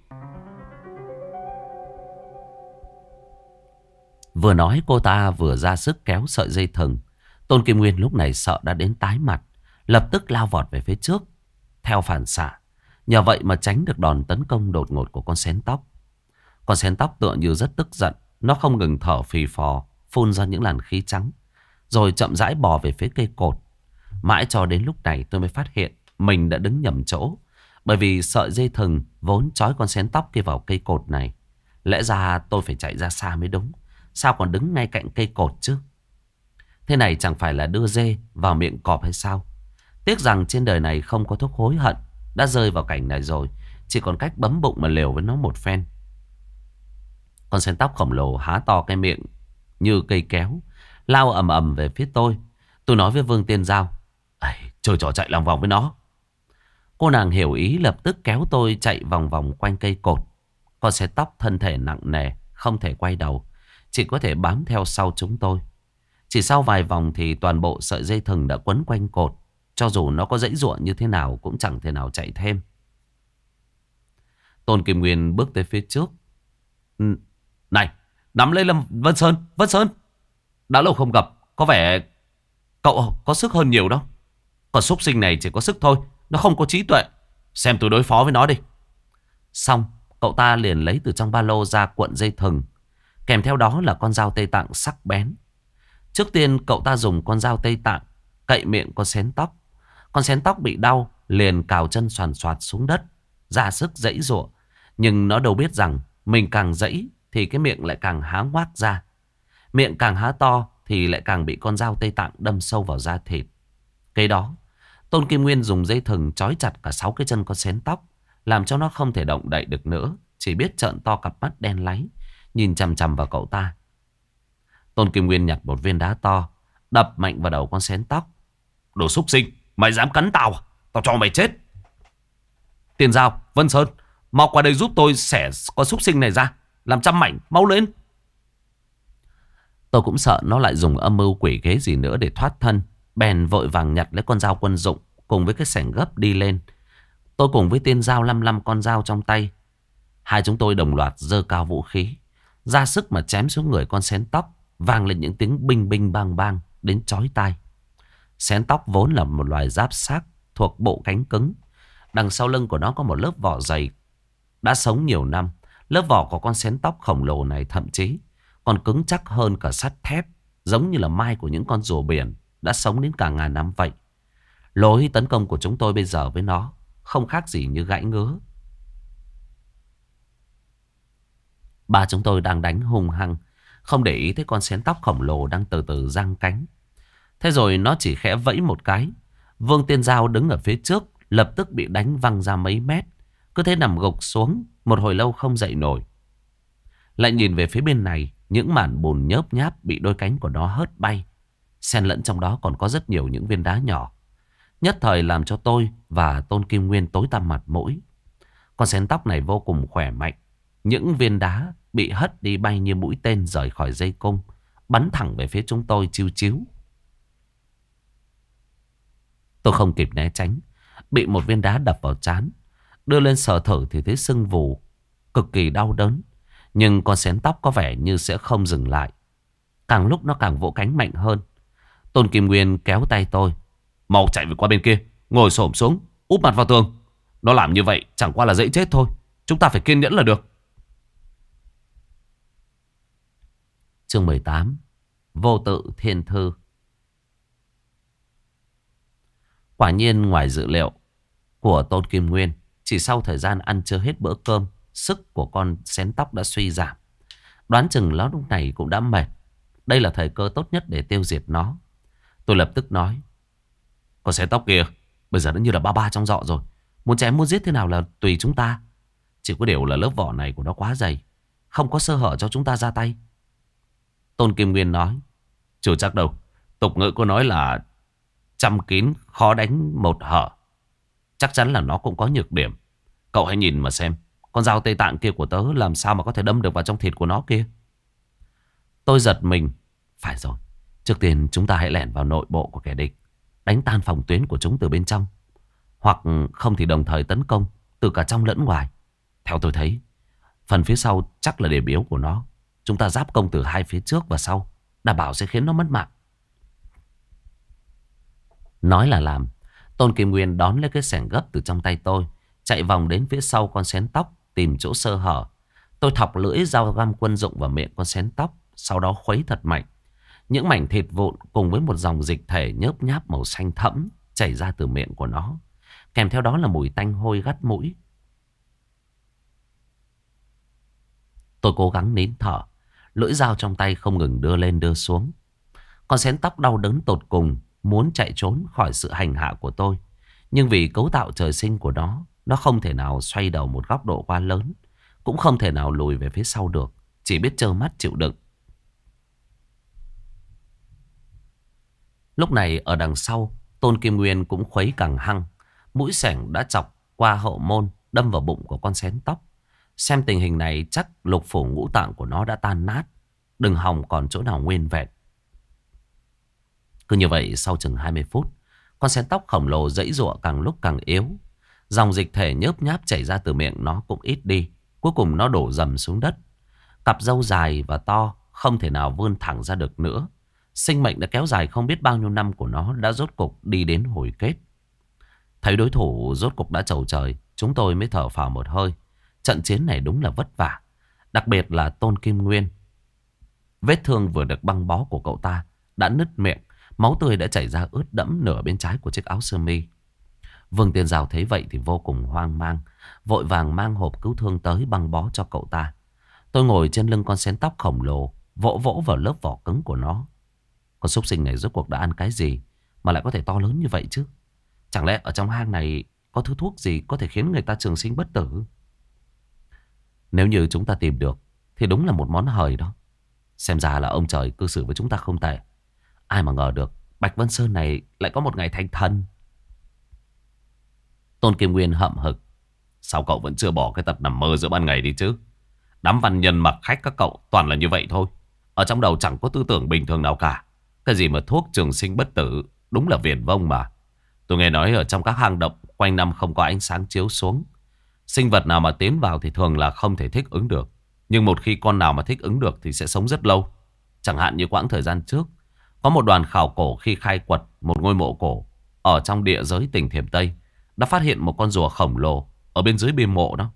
Vừa nói cô ta vừa ra sức kéo sợi dây thừng. Tôn Kim Nguyên lúc này sợ đã đến tái mặt, lập tức lao vọt về phía trước theo phản xạ. Nhờ vậy mà tránh được đòn tấn công đột ngột của con xén tóc. Con xén tóc tựa như rất tức giận, nó không ngừng thở phì phò, phun ra những làn khí trắng. rồi chậm rãi bò về phía cây cột. Mãi cho đến lúc này tôi mới phát hiện mình đã đứng nhầm chỗ. Bởi vì sợi dây thừng vốn trói con xén tóc kia vào cây cột này. Lẽ ra tôi phải chạy ra xa mới đúng. Sao còn đứng ngay cạnh cây cột chứ? Thế này chẳng phải là đưa dê vào miệng cọp hay sao? Tiếc rằng trên đời này không có thuốc hối hận. Đã rơi vào cảnh này rồi, chỉ còn cách bấm bụng mà liều với nó một phen. Con sến tóc khổng lồ há to cái miệng như cây kéo, lao ầm ầm về phía tôi. Tôi nói với Vương Tiên Giao: chơi trò chạy lòng vòng với nó. Cô nàng hiểu ý, lập tức kéo tôi chạy vòng vòng quanh cây cột. Con sến tóc thân thể nặng nề, không thể quay đầu, chỉ có thể bám theo sau chúng tôi. Chỉ sau vài vòng thì toàn bộ sợi dây thừng đã quấn quanh cột. Cho dù nó có giãy giụa như thế nào cũng chẳng thể nào chạy thêm. Tôn Kim Nguyên bước tới phía trước. Này, nắm lấy Lâm Vân Sơn, Vân Sơn. Đã lâu không gặp, có vẻ cậu có sức hơn nhiều đâu. Còn súc sinh này chỉ có sức thôi, nó không có trí tuệ. Xem tôi đối phó với nó đi. Xong, cậu ta liền lấy từ trong ba lô ra cuộn dây thừng. Kèm theo đó là con dao Tây Tạng sắc bén. Trước tiên cậu ta dùng con dao Tây Tạng cậy miệng con xén tóc. Con xén tóc bị đau liền cào chân xoàn xoạt xuống đất, ra sức giãy giụa. Nhưng nó đâu biết rằng mình càng giãy thì cái miệng lại càng há ngoác ra. Miệng càng há to thì lại càng bị con dao Tây Tạng đâm sâu vào da thịt. Cái đó, Tôn Kim Nguyên dùng dây thừng trói chặt cả 6 cái chân con xén tóc, làm cho nó không thể động đậy được nữa, chỉ biết trợn to cặp mắt đen láy, nhìn chằm chằm vào cậu ta. Tôn Kim Nguyên nhặt một viên đá to, đập mạnh vào đầu con xén tóc. Đồ súc sinh, mày dám cắn tao à? Tao cho mày chết. Tiền Giao, Vân Sơn, mau qua đây giúp tôi xẻ con súc sinh này ra, làm trăm mảnh, mau lên. Tôi cũng sợ nó lại dùng âm mưu quỷ kế gì nữa để thoát thân, bèn vội vàng nhặt lấy con dao quân dụng cùng với cái xẻng gấp đi lên. Tôi cùng với Tiên Giao lăm con dao trong tay. Hai chúng tôi đồng loạt giơ cao vũ khí, ra sức mà chém xuống người con xén tóc, vang lên những tiếng binh binh bang bang đến chói tai. Xén tóc vốn là một loài giáp xác thuộc bộ cánh cứng. Đằng sau lưng của nó có một lớp vỏ dày, đã sống nhiều năm. Lớp vỏ của con xén tóc khổng lồ này thậm chí còn cứng chắc hơn cả sắt thép, giống như là mai của những con rùa biển đã sống đến cả ngàn năm vậy. Lối tấn công của chúng tôi bây giờ với nó không khác gì như gãi ngứa. Ba chúng tôi đang đánh hung hăng, không để ý tới con xén tóc khổng lồ đang từ từ giang cánh. Thế rồi nó chỉ khẽ vẫy một cái, Vương Tiên Giao đứng ở phía trước lập tức bị đánh văng ra mấy mét, cứ thế nằm gục xuống một hồi lâu không dậy nổi. Lại nhìn về phía bên này, những mảng bùn nhớp nháp bị đôi cánh của nó hớt bay, xen lẫn trong đó còn có rất nhiều những viên đá nhỏ, nhất thời làm cho tôi và Tôn Kim Nguyên tối tăm mặt mũi. Con xén tóc này vô cùng khỏe mạnh. Những viên đá bị hất đi bay như mũi tên rời khỏi dây cung, bắn thẳng về phía chúng tôi chiu chiu. Tôi không kịp né tránh, bị một viên đá đập vào trán. Đưa lên sờ thử thì thấy sưng vù, cực kỳ đau đớn. Nhưng con xén tóc có vẻ như sẽ không dừng lại, càng lúc nó càng vỗ cánh mạnh hơn. Tôn Kim Nguyên kéo tay tôi: mau chạy về qua bên kia, ngồi xổm xuống, úp mặt vào tường. Nó làm như vậy chẳng qua là dễ chết thôi, chúng ta phải kiên nhẫn là được. Chương 18: Vô tự thiên thư. Quả nhiên ngoài dự liệu của Tôn Kim Nguyên, chỉ sau thời gian ăn chưa hết bữa cơm, sức của con xén tóc đã suy giảm. Đoán chừng nó lúc này cũng đã mệt. Đây là thời cơ tốt nhất để tiêu diệt nó. Tôi lập tức nói: con xén tóc kìa, bây giờ nó như là ba ba trong rọ rồi. Muốn chém muốn giết thế nào là tùy chúng ta. Chỉ có điều là lớp vỏ này của nó quá dày, không có sơ hở cho chúng ta ra tay. Tôn Kim Nguyên nói: chưa chắc đâu. Tục ngữ có nói là trăm kín khó đánh một hở. Chắc chắn là nó cũng có nhược điểm. Cậu hãy nhìn mà xem, con dao Tây Tạng kia của tớ làm sao mà có thể đâm được vào trong thịt của nó kia. Tôi giật mình. Phải rồi, trước tiên chúng ta hãy lẻn vào nội bộ của kẻ địch, đánh tan phòng tuyến của chúng từ bên trong. Hoặc không thì đồng thời tấn công từ cả trong lẫn ngoài. Theo tôi thấy, phần phía sau chắc là điểm yếu của nó. Chúng ta giáp công từ hai phía trước và sau, đảm bảo sẽ khiến nó mất mạng. Nói là làm. Tôn Kim Nguyên đón lấy cái xẻng gấp từ trong tay tôi, chạy vòng đến phía sau con xén tóc, tìm chỗ sơ hở. Tôi thọc lưỡi dao găm quân dụng vào miệng con xén tóc, sau đó khuấy thật mạnh. Những mảnh thịt vụn cùng với một dòng dịch thể nhớp nháp màu xanh thẫm chảy ra từ miệng của nó. Kèm theo đó là mùi tanh hôi gắt mũi. Tôi cố gắng nín thở. Lưỡi dao trong tay không ngừng đưa lên đưa xuống. Con xén tóc đau đớn tột cùng muốn chạy trốn khỏi sự hành hạ của tôi. Nhưng vì cấu tạo trời sinh của nó không thể nào xoay đầu một góc độ quá lớn, cũng không thể nào lùi về phía sau được. Chỉ biết trơ mắt chịu đựng. Lúc này ở đằng sau, Tôn Kim Nguyên cũng khuấy càng hăng. Mũi xẻng đã chọc qua hậu môn, đâm vào bụng của con xén tóc. Xem tình hình này chắc lục phủ ngũ tạng của nó đã tan nát, đừng hòng còn chỗ nào nguyên vẹn. Cứ như vậy sau chừng 20 phút, con xén tóc khổng lồ giãy giụa càng lúc càng yếu. Dòng dịch thể nhớp nháp chảy ra từ miệng nó cũng ít đi. Cuối cùng nó đổ dầm xuống đất. Cặp râu dài và to không thể nào vươn thẳng ra được nữa. Sinh mệnh đã kéo dài không biết bao nhiêu năm của nó đã rốt cục đi đến hồi kết. Thấy đối thủ rốt cục đã chầu trời, chúng tôi mới thở phào một hơi. Trận chiến này đúng là vất vả. Đặc biệt là Tôn Kim Nguyên. Vết thương vừa được băng bó của cậu ta đã nứt miệng. Máu tươi đã chảy ra ướt đẫm nửa bên trái của chiếc áo sơ mi. Vương Tiên Giao thấy vậy thì vô cùng hoang mang, vội vàng mang hộp cứu thương tới băng bó cho cậu ta. Tôi ngồi trên lưng con xén tóc khổng lồ, vỗ vỗ vào lớp vỏ cứng của nó. Con súc sinh này rốt cuộc đã ăn cái gì mà lại có thể to lớn như vậy chứ? Chẳng lẽ ở trong hang này có thứ thuốc gì có thể khiến người ta trường sinh bất tử? Nếu như chúng ta tìm được thì đúng là một món hời đó. Xem ra là ông trời cư xử với chúng ta không tệ. Ai mà ngờ được Bạch Vân Sơn này lại có một ngày thành thần. Tôn Kim Nguyên hậm hực. Sao cậu vẫn chưa bỏ cái tật nằm mơ giữa ban ngày đi chứ? Đám văn nhân mặc khách các cậu toàn là như vậy thôi. Ở trong đầu chẳng có tư tưởng bình thường nào cả. Cái gì mà thuốc trường sinh bất tử, đúng là viển vông mà. Tôi nghe nói ở trong các hang động quanh năm không có ánh sáng chiếu xuống. Sinh vật nào mà tiến vào thì thường là không thể thích ứng được. Nhưng một khi con nào mà thích ứng được thì sẽ sống rất lâu. Chẳng hạn như quãng thời gian trước, có một đoàn khảo cổ khi khai quật một ngôi mộ cổ ở trong địa giới tỉnh Thiểm Tây đã phát hiện một con rùa khổng lồ ở bên dưới bia mộ đó.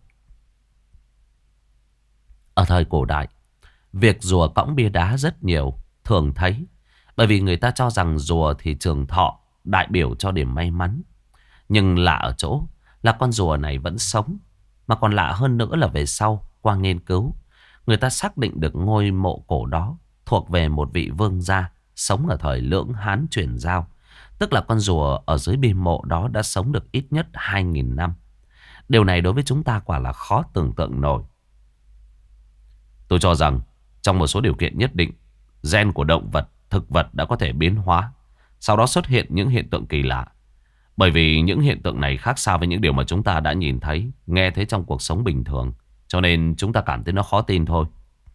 Ở thời cổ đại, việc rùa cõng bia đá rất nhiều, thường thấy. Bởi vì người ta cho rằng rùa thì trường thọ, đại biểu cho điểm may mắn. Nhưng lạ ở chỗ là con rùa này vẫn sống. Mà còn lạ hơn nữa là về sau, qua nghiên cứu, người ta xác định được ngôi mộ cổ đó thuộc về một vị vương gia sống ở thời Lưỡng Hán chuyển giao. Tức là con rùa ở dưới bia mộ đó đã sống được ít nhất 2.000 năm. Điều này đối với chúng ta quả là khó tưởng tượng nổi. Tôi cho rằng trong một số điều kiện nhất định, gen của động vật, thực vật đã có thể biến hóa. Sau đó xuất hiện những hiện tượng kỳ lạ. Bởi vì những hiện tượng này khác xa với những điều mà chúng ta đã nhìn thấy, nghe thấy trong cuộc sống bình thường. Cho nên chúng ta cảm thấy nó khó tin thôi.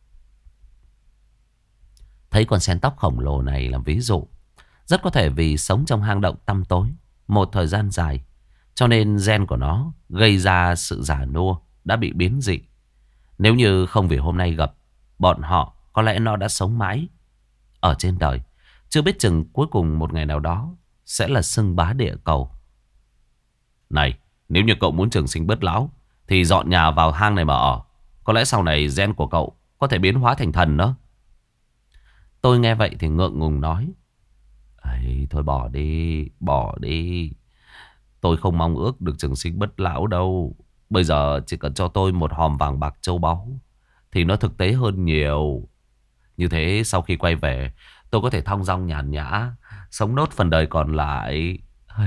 Thấy con sen tóc khổng lồ này làm ví dụ. Rất có thể vì sống trong hang động tăm tối một thời gian dài, cho nên gen của nó gây ra sự già nua đã bị biến dị. Nếu như không vì hôm nay gặp bọn họ, có lẽ nó đã sống mãi ở trên đời. Chưa biết chừng cuối cùng một ngày nào đó sẽ là xưng bá địa cầu. Này, nếu như cậu muốn trường sinh bất lão thì dọn nhà vào hang này mà ở. Có lẽ sau này gen của cậu có thể biến hóa thành thần đó. Tôi nghe vậy thì ngượng ngùng nói. Ấy, thôi bỏ đi, bỏ đi. Tôi không mong ước được trường sinh bất lão đâu. Bây giờ chỉ cần cho tôi một hòm vàng bạc châu báu thì nó thực tế hơn nhiều. Như thế sau khi quay về, tôi có thể thong dong nhàn nhã, sống nốt phần đời còn lại.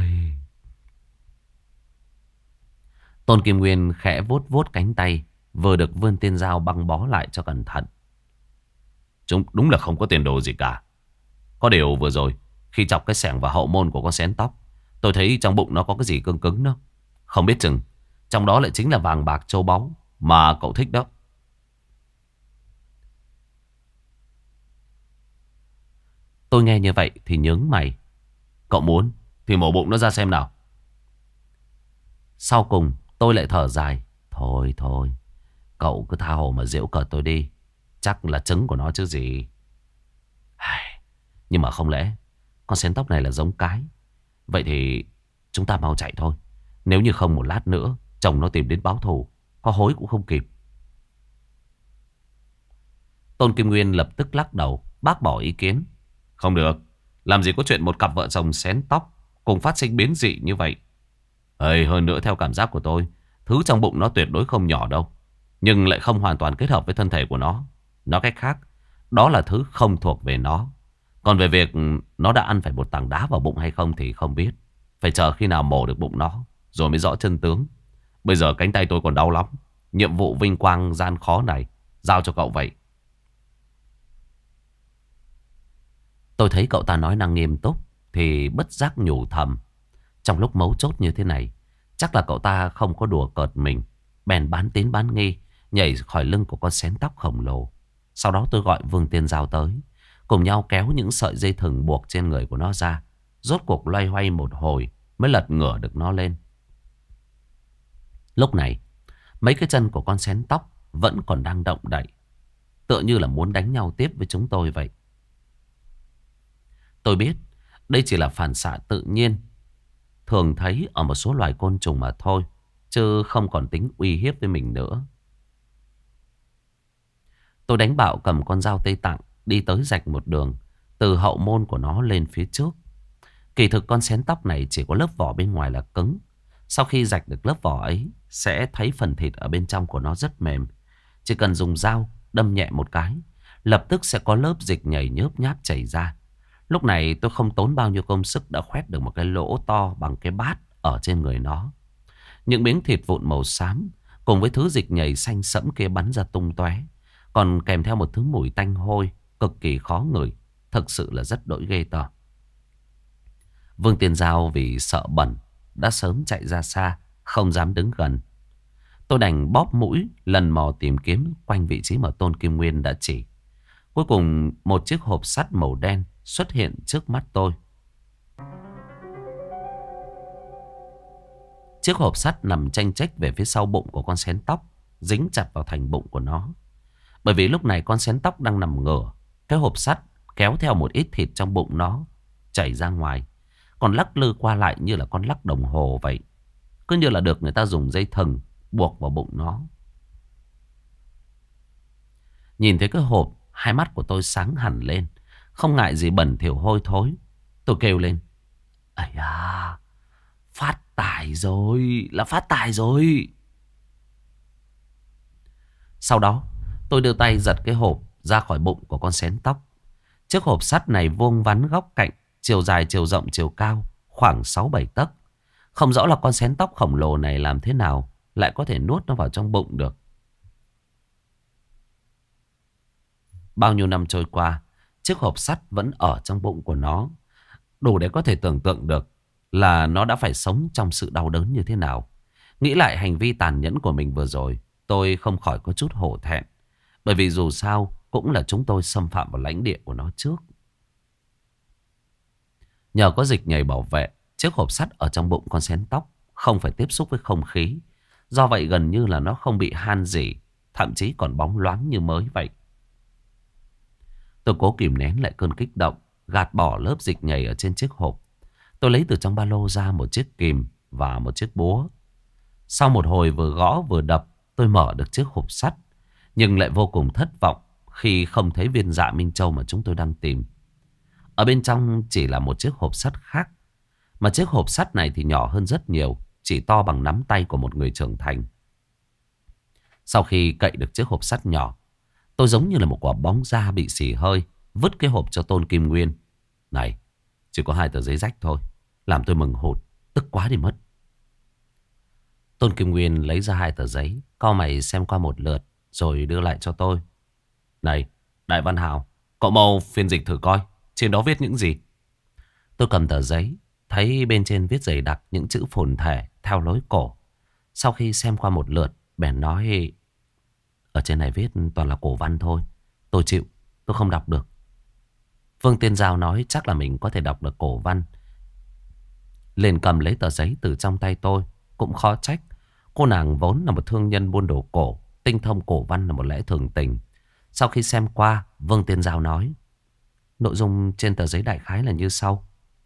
Tôn Kim Nguyên khẽ vuốt vuốt cánh tay vừa được Vương Tiên Giao băng bó lại cho cẩn thận. Chúng đúng là không có tiền đồ gì cả. Có điều vừa rồi khi chọc cái xẻng vào hậu môn của con xén tóc, tôi thấy trong bụng nó có cái gì cứng cứng đó. Không biết chừng trong đó lại chính là vàng bạc châu báu mà cậu thích đó. Tôi nghe như vậy thì nhướng mày. Cậu muốn thì mổ bụng nó ra xem nào. Sau cùng tôi lại thở dài. Thôi thôi, cậu cứ tha hồ mà giễu cợt tôi đi. Chắc là trứng của nó chứ gì. Nhưng mà không lẽ con xén tóc này là giống cái? Vậy thì chúng ta mau chạy thôi. Nếu như không một lát nữa chồng nó tìm đến báo thù, có hối cũng không kịp. Tôn Kim Nguyên lập tức lắc đầu bác bỏ ý kiến. Không được. Làm gì có chuyện một cặp vợ chồng xén tóc cùng phát sinh biến dị như vậy. Hơn nữa theo cảm giác của tôi, thứ trong bụng nó tuyệt đối không nhỏ đâu. Nhưng lại không hoàn toàn kết hợp với thân thể của nó. Nói cách khác, đó là thứ không thuộc về nó. Còn về việc nó đã ăn phải một tảng đá vào bụng hay không thì không biết. Phải chờ khi nào mổ được bụng nó rồi mới rõ chân tướng. Bây giờ cánh tay tôi còn đau lắm. Nhiệm vụ vinh quang gian khó này giao cho cậu vậy. Tôi thấy cậu ta nói năng nghiêm túc thì bất giác nhủ thầm. Trong lúc mấu chốt như thế này, chắc là cậu ta không có đùa cợt mình. Bèn bán tín bán nghi, nhảy khỏi lưng của con xén tóc khổng lồ. Sau đó tôi gọi Vương Tiên Giao tới. Cùng nhau kéo những sợi dây thừng buộc trên người của nó ra. Rốt cuộc loay hoay một hồi mới lật ngửa được nó lên. Lúc này, mấy cái chân của con xén tóc vẫn còn đang động đậy. Tựa như là muốn đánh nhau tiếp với chúng tôi vậy. Tôi biết đây chỉ là phản xạ tự nhiên thường thấy ở một số loài côn trùng mà thôi, chứ không còn tính uy hiếp với mình nữa. Tôi đánh bạo cầm con dao Tây Tạng đi tới rạch một đường từ hậu môn của nó lên phía trước. Kỳ thực con xén tóc này chỉ có lớp vỏ bên ngoài là cứng. Sau khi rạch được lớp vỏ ấy, sẽ thấy phần thịt ở bên trong của nó rất mềm. Chỉ cần dùng dao đâm nhẹ một cái, lập tức sẽ có lớp dịch nhầy nhớp nháp chảy ra. Lúc này tôi không tốn bao nhiêu công sức đã khoét được một cái lỗ to bằng cái bát ở trên người nó. Những miếng thịt vụn màu xám cùng với thứ dịch nhầy xanh sẫm kia bắn ra tung tóe, còn kèm theo một thứ mùi tanh hôi cực kỳ khó ngửi, thực sự là rất đỗi ghê tởm. Vương Tiên Giao vì sợ bẩn đã sớm chạy ra xa, không dám đứng gần. Tôi đành bóp mũi lần mò tìm kiếm quanh vị trí mà Tôn Kim Nguyên đã chỉ. Cuối cùng một chiếc hộp sắt màu đen xuất hiện trước mắt tôi. Chiếc hộp sắt nằm chênh chếch về phía sau bụng của con xén tóc, dính chặt vào thành bụng của nó. Bởi vì lúc này con xén tóc đang nằm ngửa, cái hộp sắt kéo theo một ít thịt trong bụng nó chảy ra ngoài, còn lắc lư qua lại như là con lắc đồng hồ vậy. Cứ như là được người ta dùng dây thừng buộc vào bụng nó. Nhìn thấy cái hộp, hai mắt của tôi sáng hẳn lên. Không ngại gì bẩn thỉu hôi thối, tôi kêu lên: "Ây da, phát tài rồi, là phát tài rồi." Sau đó tôi đưa tay giật cái hộp ra khỏi bụng của con xén tóc. Chiếc hộp sắt này vuông vắn góc cạnh, chiều dài, chiều rộng, chiều cao khoảng 6-7 tấc. Không rõ là con xén tóc khổng lồ này làm thế nào lại có thể nuốt nó vào trong bụng được. Bao nhiêu năm trôi qua, chiếc hộp sắt vẫn ở trong bụng của nó. Đủ để có thể tưởng tượng được là nó đã phải sống trong sự đau đớn như thế nào. Nghĩ lại hành vi tàn nhẫn của mình vừa rồi, tôi không khỏi có chút hổ thẹn. Bởi vì dù sao cũng là chúng tôi xâm phạm vào lãnh địa của nó trước. Nhờ có dịch nhầy bảo vệ, chiếc hộp sắt ở trong bụng con xén tóc không phải tiếp xúc với không khí. Do vậy gần như là nó không bị han rỉ, thậm chí còn bóng loáng như mới vậy. Tôi cố kìm nén lại cơn kích động, gạt bỏ lớp dịch nhầy ở trên chiếc hộp. Tôi lấy từ trong ba lô ra một chiếc kìm và một chiếc búa. Sau một hồi vừa gõ vừa đập, tôi mở được chiếc hộp sắt, nhưng lại vô cùng thất vọng khi không thấy viên dạ Minh Châu mà chúng tôi đang tìm. Ở bên trong chỉ là một chiếc hộp sắt khác, mà chiếc hộp sắt này thì nhỏ hơn rất nhiều, chỉ to bằng nắm tay của một người trưởng thành. Sau khi cậy được chiếc hộp sắt nhỏ, tôi giống như là một quả bóng da bị xì hơi, vứt cái hộp cho Tôn Kim Nguyên. Này, chỉ có 2 tờ giấy rách thôi, làm tôi mừng hụt, tức quá đi mất. Tôn Kim Nguyên lấy ra 2 tờ giấy, cau mày xem qua một lượt, rồi đưa lại cho tôi. Này, Đại Văn Hào, cậu mau phiên dịch thử coi, trên đó viết những gì. Tôi cầm tờ giấy, thấy bên trên viết dày đặc những chữ phồn thể theo lối cổ. Sau khi xem qua một lượt, bèn nói: "Ở trên này viết toàn là cổ văn thôi. Tôi chịu, tôi không đọc được." Vương Tiên Giao nói chắc là mình có thể đọc được cổ văn, liền cầm lấy tờ giấy từ trong tay tôi. Cũng khó trách, cô nàng vốn là một thương nhân buôn đồ cổ, tinh thông cổ văn là một lẽ thường tình. Sau khi xem qua, Vương Tiên Giao nói: "Nội dung trên tờ giấy đại khái là như sau.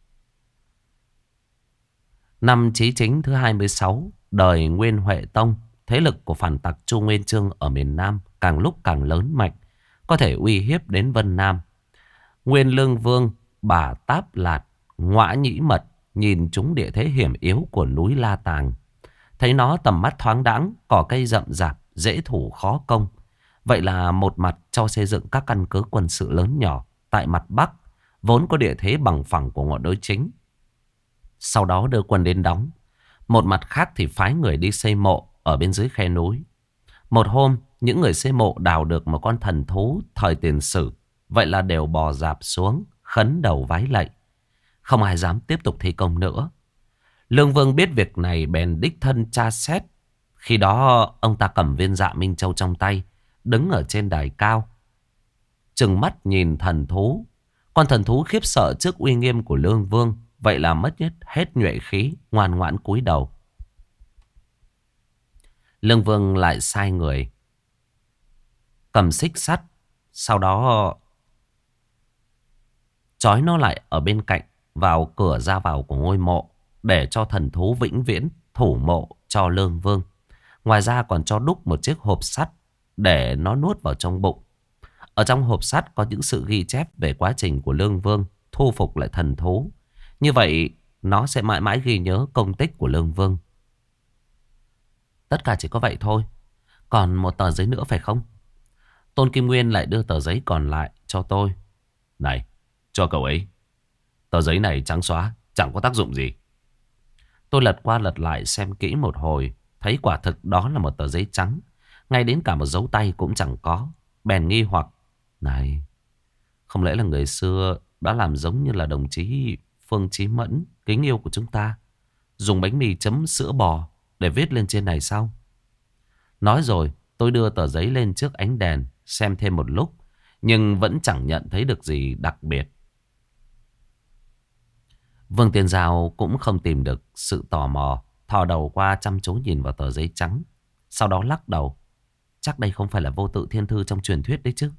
Năm Chí Chính thứ 26, đời Nguyên Huệ Tông, thế lực của phản tặc Chu Nguyên Chương ở miền Nam càng lúc càng lớn mạnh, có thể uy hiếp đến Vân Nam. Nguyên Lương Vương Bà Táp Lạt, Ngõa Nhĩ Mật nhìn chúng địa thế hiểm yếu của núi La Tàng. Thấy nó tầm mắt thoáng đãng, cỏ cây rậm rạp, dễ thủ khó công. Vậy là một mặt cho xây dựng các căn cứ quân sự lớn nhỏ tại mặt Bắc, vốn có địa thế bằng phẳng của ngọn núi chính. Sau đó đưa quân đến đóng. Một mặt khác thì phái người đi xây mộ ở bên dưới khe núi. Một hôm, những người xây mộ đào được một con thần thú thời tiền sử. Vậy là đều bò dạp xuống, khấn đầu vái lạy. Không ai dám tiếp tục thi công nữa. Lương Vương biết việc này bèn đích thân tra xét. Khi đó ông ta cầm viên Dạ Minh Châu trong tay, đứng ở trên đài cao, trừng mắt nhìn thần thú. Con thần thú khiếp sợ trước uy nghiêm của Lương Vương. Vậy là mất hết nhuệ khí, ngoan ngoãn cúi đầu. Lương Vương lại sai người cầm xích sắt, sau đó trói nó lại ở bên cạnh vào cửa ra vào của ngôi mộ, để cho thần thú vĩnh viễn thủ mộ cho Lương Vương. Ngoài ra còn cho đúc một chiếc hộp sắt để nó nuốt vào trong bụng. Ở trong hộp sắt có những sự ghi chép về quá trình của Lương Vương thu phục lại thần thú. Như vậy nó sẽ mãi mãi ghi nhớ công tích của Lương Vương. Tất cả chỉ có vậy thôi. Còn một tờ giấy nữa phải không? Tôn Kim Nguyên lại đưa tờ giấy còn lại cho tôi. Này, cho cậu ấy. Tờ giấy này trắng xóa, chẳng có tác dụng gì. Tôi lật qua lật lại xem kỹ một hồi, thấy quả thực đó là một tờ giấy trắng. Ngay đến cả một dấu tay cũng chẳng có. Bèn nghi hoặc. Này, không lẽ là người xưa đã làm giống như là đồng chí Phương Chí Mẫn, kính yêu của chúng ta, dùng bánh mì chấm sữa bò để viết lên trên này sao? Nói rồi, tôi đưa tờ giấy lên trước ánh đèn, xem thêm một lúc, nhưng vẫn chẳng nhận thấy được gì đặc biệt. Vương Tiên Giao cũng không tìm được sự tò mò, thò đầu qua chăm chú nhìn vào tờ giấy trắng. Sau đó lắc đầu. Chắc đây không phải là vô tự thiên thư trong truyền thuyết đấy chứ.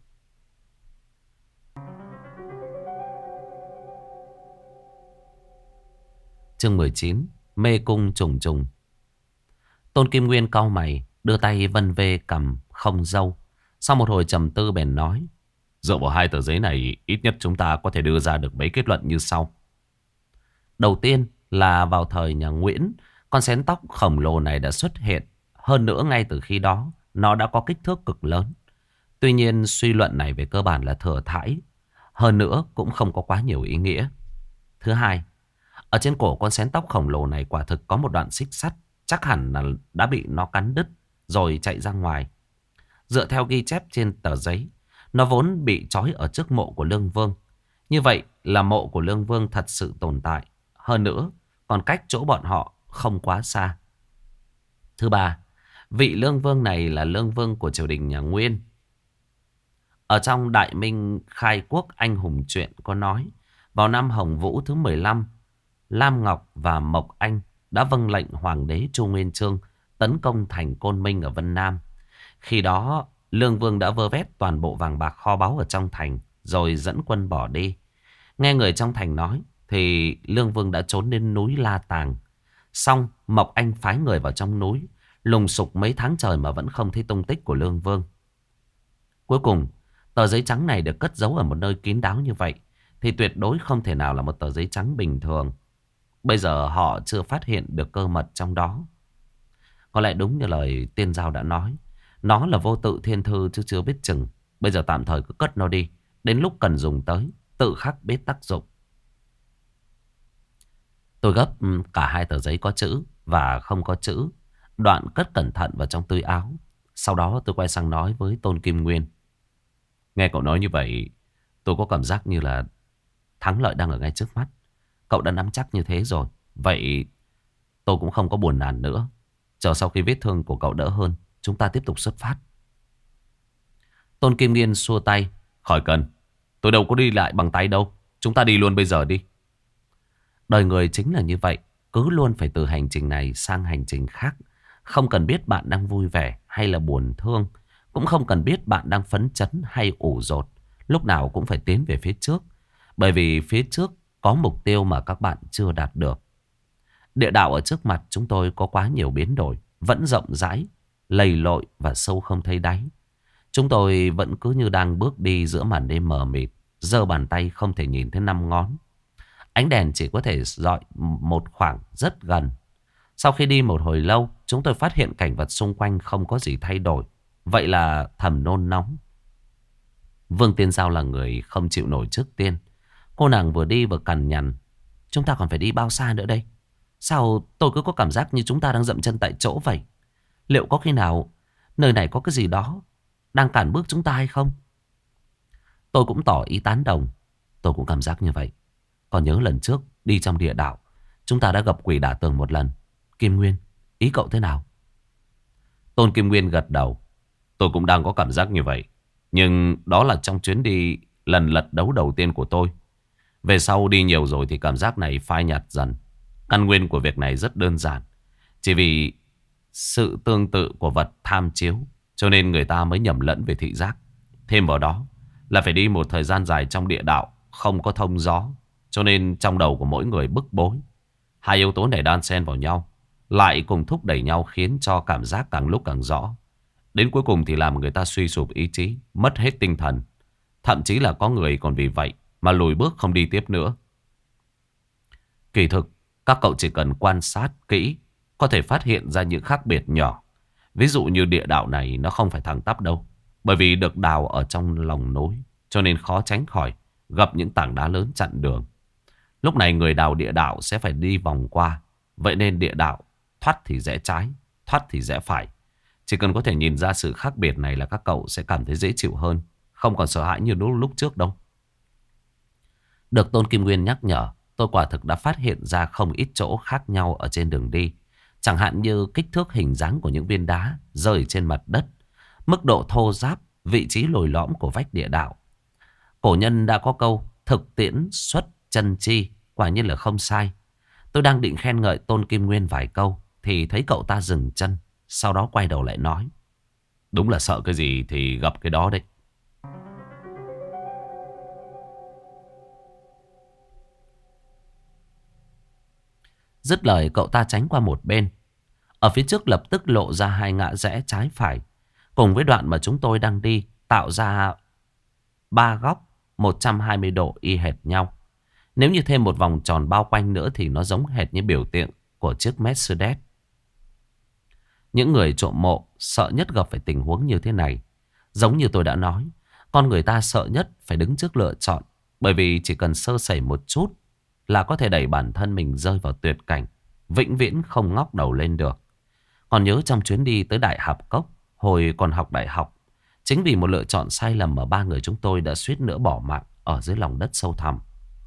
Chương 19. Mê cung trùng trùng. Tôn Kim Nguyên cau mày, đưa tay vân vê cằm không râu. Sau một hồi trầm tư bèn nói. Dựa vào hai tờ giấy này, ít nhất chúng ta có thể đưa ra được mấy kết luận như sau. Đầu tiên là vào thời nhà Nguyễn, con xén tóc khổng lồ này đã xuất hiện. Hơn nữa ngay từ khi đó, nó đã có kích thước cực lớn. Tuy nhiên suy luận này về cơ bản là thừa thãi. Hơn nữa cũng không có quá nhiều ý nghĩa. Thứ hai, ở trên cổ con xén tóc khổng lồ này quả thực có một đoạn xích sắt. Chắc hẳn là đã bị nó cắn đứt rồi chạy ra ngoài. Dựa theo ghi chép trên tờ giấy, nó vốn bị trói ở trước mộ của Lương Vương. Như vậy là mộ của Lương Vương thật sự tồn tại. Hơn nữa còn cách chỗ bọn họ không quá xa. Thứ ba, vị Lương Vương này là Lương Vương của triều đình nhà Nguyên. Ở trong Đại Minh Khai Quốc Anh Hùng truyện có nói, vào năm Hồng Vũ thứ 15, Lam Ngọc và Mộc Anh đã vâng lệnh Hoàng đế Chu Nguyên Chương tấn công thành Côn Minh ở Vân Nam. Khi đó Lương Vương đã vơ vét toàn bộ vàng bạc kho báu ở trong thành, rồi dẫn quân bỏ đi. Nghe người trong thành nói thì Lương Vương đã trốn đến núi La Tàng. Xong Mộc Anh phái người vào trong núi, lùng sục mấy tháng trời mà vẫn không thấy tung tích của Lương Vương. Cuối cùng tờ giấy trắng này được cất giấu ở một nơi kín đáo như vậy thì tuyệt đối không thể nào là một tờ giấy trắng bình thường. Bây giờ họ chưa phát hiện được cơ mật trong đó. Có lẽ đúng như lời Tiên Giao đã nói, nó là vô tự thiên thư chứ chưa biết chừng. Bây giờ tạm thời cứ cất nó đi, đến lúc cần dùng tới tự khắc biết tác dụng. Tôi gấp cả hai tờ giấy có chữ và không có chữ, đoạn cất cẩn thận vào trong túi áo. Sau đó tôi quay sang nói với Tôn Kim Nguyên. Nghe cậu nói như vậy, tôi có cảm giác như là thắng lợi đang ở ngay trước mắt. Cậu đã nắm chắc như thế rồi, vậy tôi cũng không có buồn nản nữa. Chờ sau khi vết thương của cậu đỡ hơn, chúng ta tiếp tục xuất phát. Tôn Kim Nguyên xua tay. Khỏi cần, tôi đâu có đi lại bằng tay đâu. Chúng ta đi luôn bây giờ đi. Đời người chính là như vậy, cứ luôn phải từ hành trình này sang hành trình khác. Không cần biết bạn đang vui vẻ hay là buồn thương, cũng không cần biết bạn đang phấn chấn hay ủ dột. Lúc nào cũng phải tiến về phía trước, bởi vì phía trước có mục tiêu mà các bạn chưa đạt được. Địa đạo ở trước mặt chúng tôi có quá nhiều biến đổi, vẫn rộng rãi, lầy lội và sâu không thấy đáy. Chúng tôi vẫn cứ như đang bước đi giữa màn đêm mờ mịt, giơ bàn tay không thể nhìn thấy 5 ngón. Ánh đèn chỉ có thể dọi một khoảng rất gần. Sau khi đi một hồi lâu, chúng tôi phát hiện cảnh vật xung quanh không có gì thay đổi. Vậy là thầm nôn nóng. Vương Tiên Giao là người không chịu nổi trước tiên. Cô nàng vừa đi vừa cằn nhằn. Chúng ta còn phải đi bao xa nữa đây? Sao tôi cứ có cảm giác như chúng ta đang dậm chân tại chỗ vậy? Liệu có khi nào nơi này có cái gì đó đang cản bước chúng ta hay không? Tôi cũng tỏ ý tán đồng. Tôi cũng cảm giác như vậy. Còn nhớ lần trước đi trong địa đạo, chúng ta đã gặp quỷ đả tường một lần. Kim Nguyên, ý cậu thế nào? Tôn Kim Nguyên gật đầu. Tôi cũng đang có cảm giác như vậy. Nhưng đó là trong chuyến đi lần lật đấu đầu tiên của tôi. Về sau đi nhiều rồi thì cảm giác này phai nhạt dần. Căn nguyên của việc này rất đơn giản. Chỉ vì sự tương tự của vật tham chiếu, cho nên người ta mới nhầm lẫn về thị giác. Thêm vào đó là phải đi một thời gian dài trong địa đạo, không có thông gió, cho nên trong đầu của mỗi người bức bối. Hai yếu tố này đan xen vào nhau, lại cùng thúc đẩy nhau khiến cho cảm giác càng lúc càng rõ. Đến cuối cùng thì làm người ta suy sụp ý chí, mất hết tinh thần. Thậm chí là có người còn vì vậy mà lùi bước không đi tiếp nữa. Kỳ thực, các cậu chỉ cần quan sát kỹ, có thể phát hiện ra những khác biệt nhỏ. Ví dụ như địa đạo này nó không phải thẳng tắp đâu. Bởi vì được đào ở trong lòng núi, cho nên khó tránh khỏi gặp những tảng đá lớn chặn đường. Lúc này người đào địa đạo sẽ phải đi vòng qua. Vậy nên địa đạo thoát thì rẽ trái, thoát thì rẽ phải. Chỉ cần có thể nhìn ra sự khác biệt này là các cậu sẽ cảm thấy dễ chịu hơn. Không còn sợ hãi như lúc trước đâu. Được Tôn Kim Nguyên nhắc nhở, tôi quả thực đã phát hiện ra không ít chỗ khác nhau ở trên đường đi. Chẳng hạn như kích thước hình dáng của những viên đá rơi trên mặt đất, mức độ thô ráp, vị trí lồi lõm của vách địa đạo. Cổ nhân đã có câu thực tiễn xuất chân chi, quả nhiên là không sai. Tôi đang định khen ngợi Tôn Kim Nguyên vài câu thì thấy cậu ta dừng chân, sau đó quay đầu lại nói: đúng là sợ cái gì thì gặp cái đó đấy. Dứt lời cậu ta tránh qua một bên. Ở phía trước lập tức lộ ra hai ngã rẽ trái phải, cùng với đoạn mà chúng tôi đang đi, tạo ra ba góc 120 độ y hệt nhau. Nếu như thêm một vòng tròn bao quanh nữa thì nó giống hệt như biểu tượng của chiếc Mercedes. Những người trộm mộ sợ nhất gặp phải tình huống như thế này. Giống như tôi đã nói, con người ta sợ nhất phải đứng trước lựa chọn. Bởi vì chỉ cần sơ sẩy một chút là có thể đẩy bản thân mình rơi vào tuyệt cảnh, vĩnh viễn không ngóc đầu lên được. Còn nhớ trong chuyến đi tới Đại Hạp Cốc, hồi còn học đại học, chính vì một lựa chọn sai lầm mà ba người chúng tôi đã suýt nữa bỏ mạng ở dưới lòng đất sâu thẳm.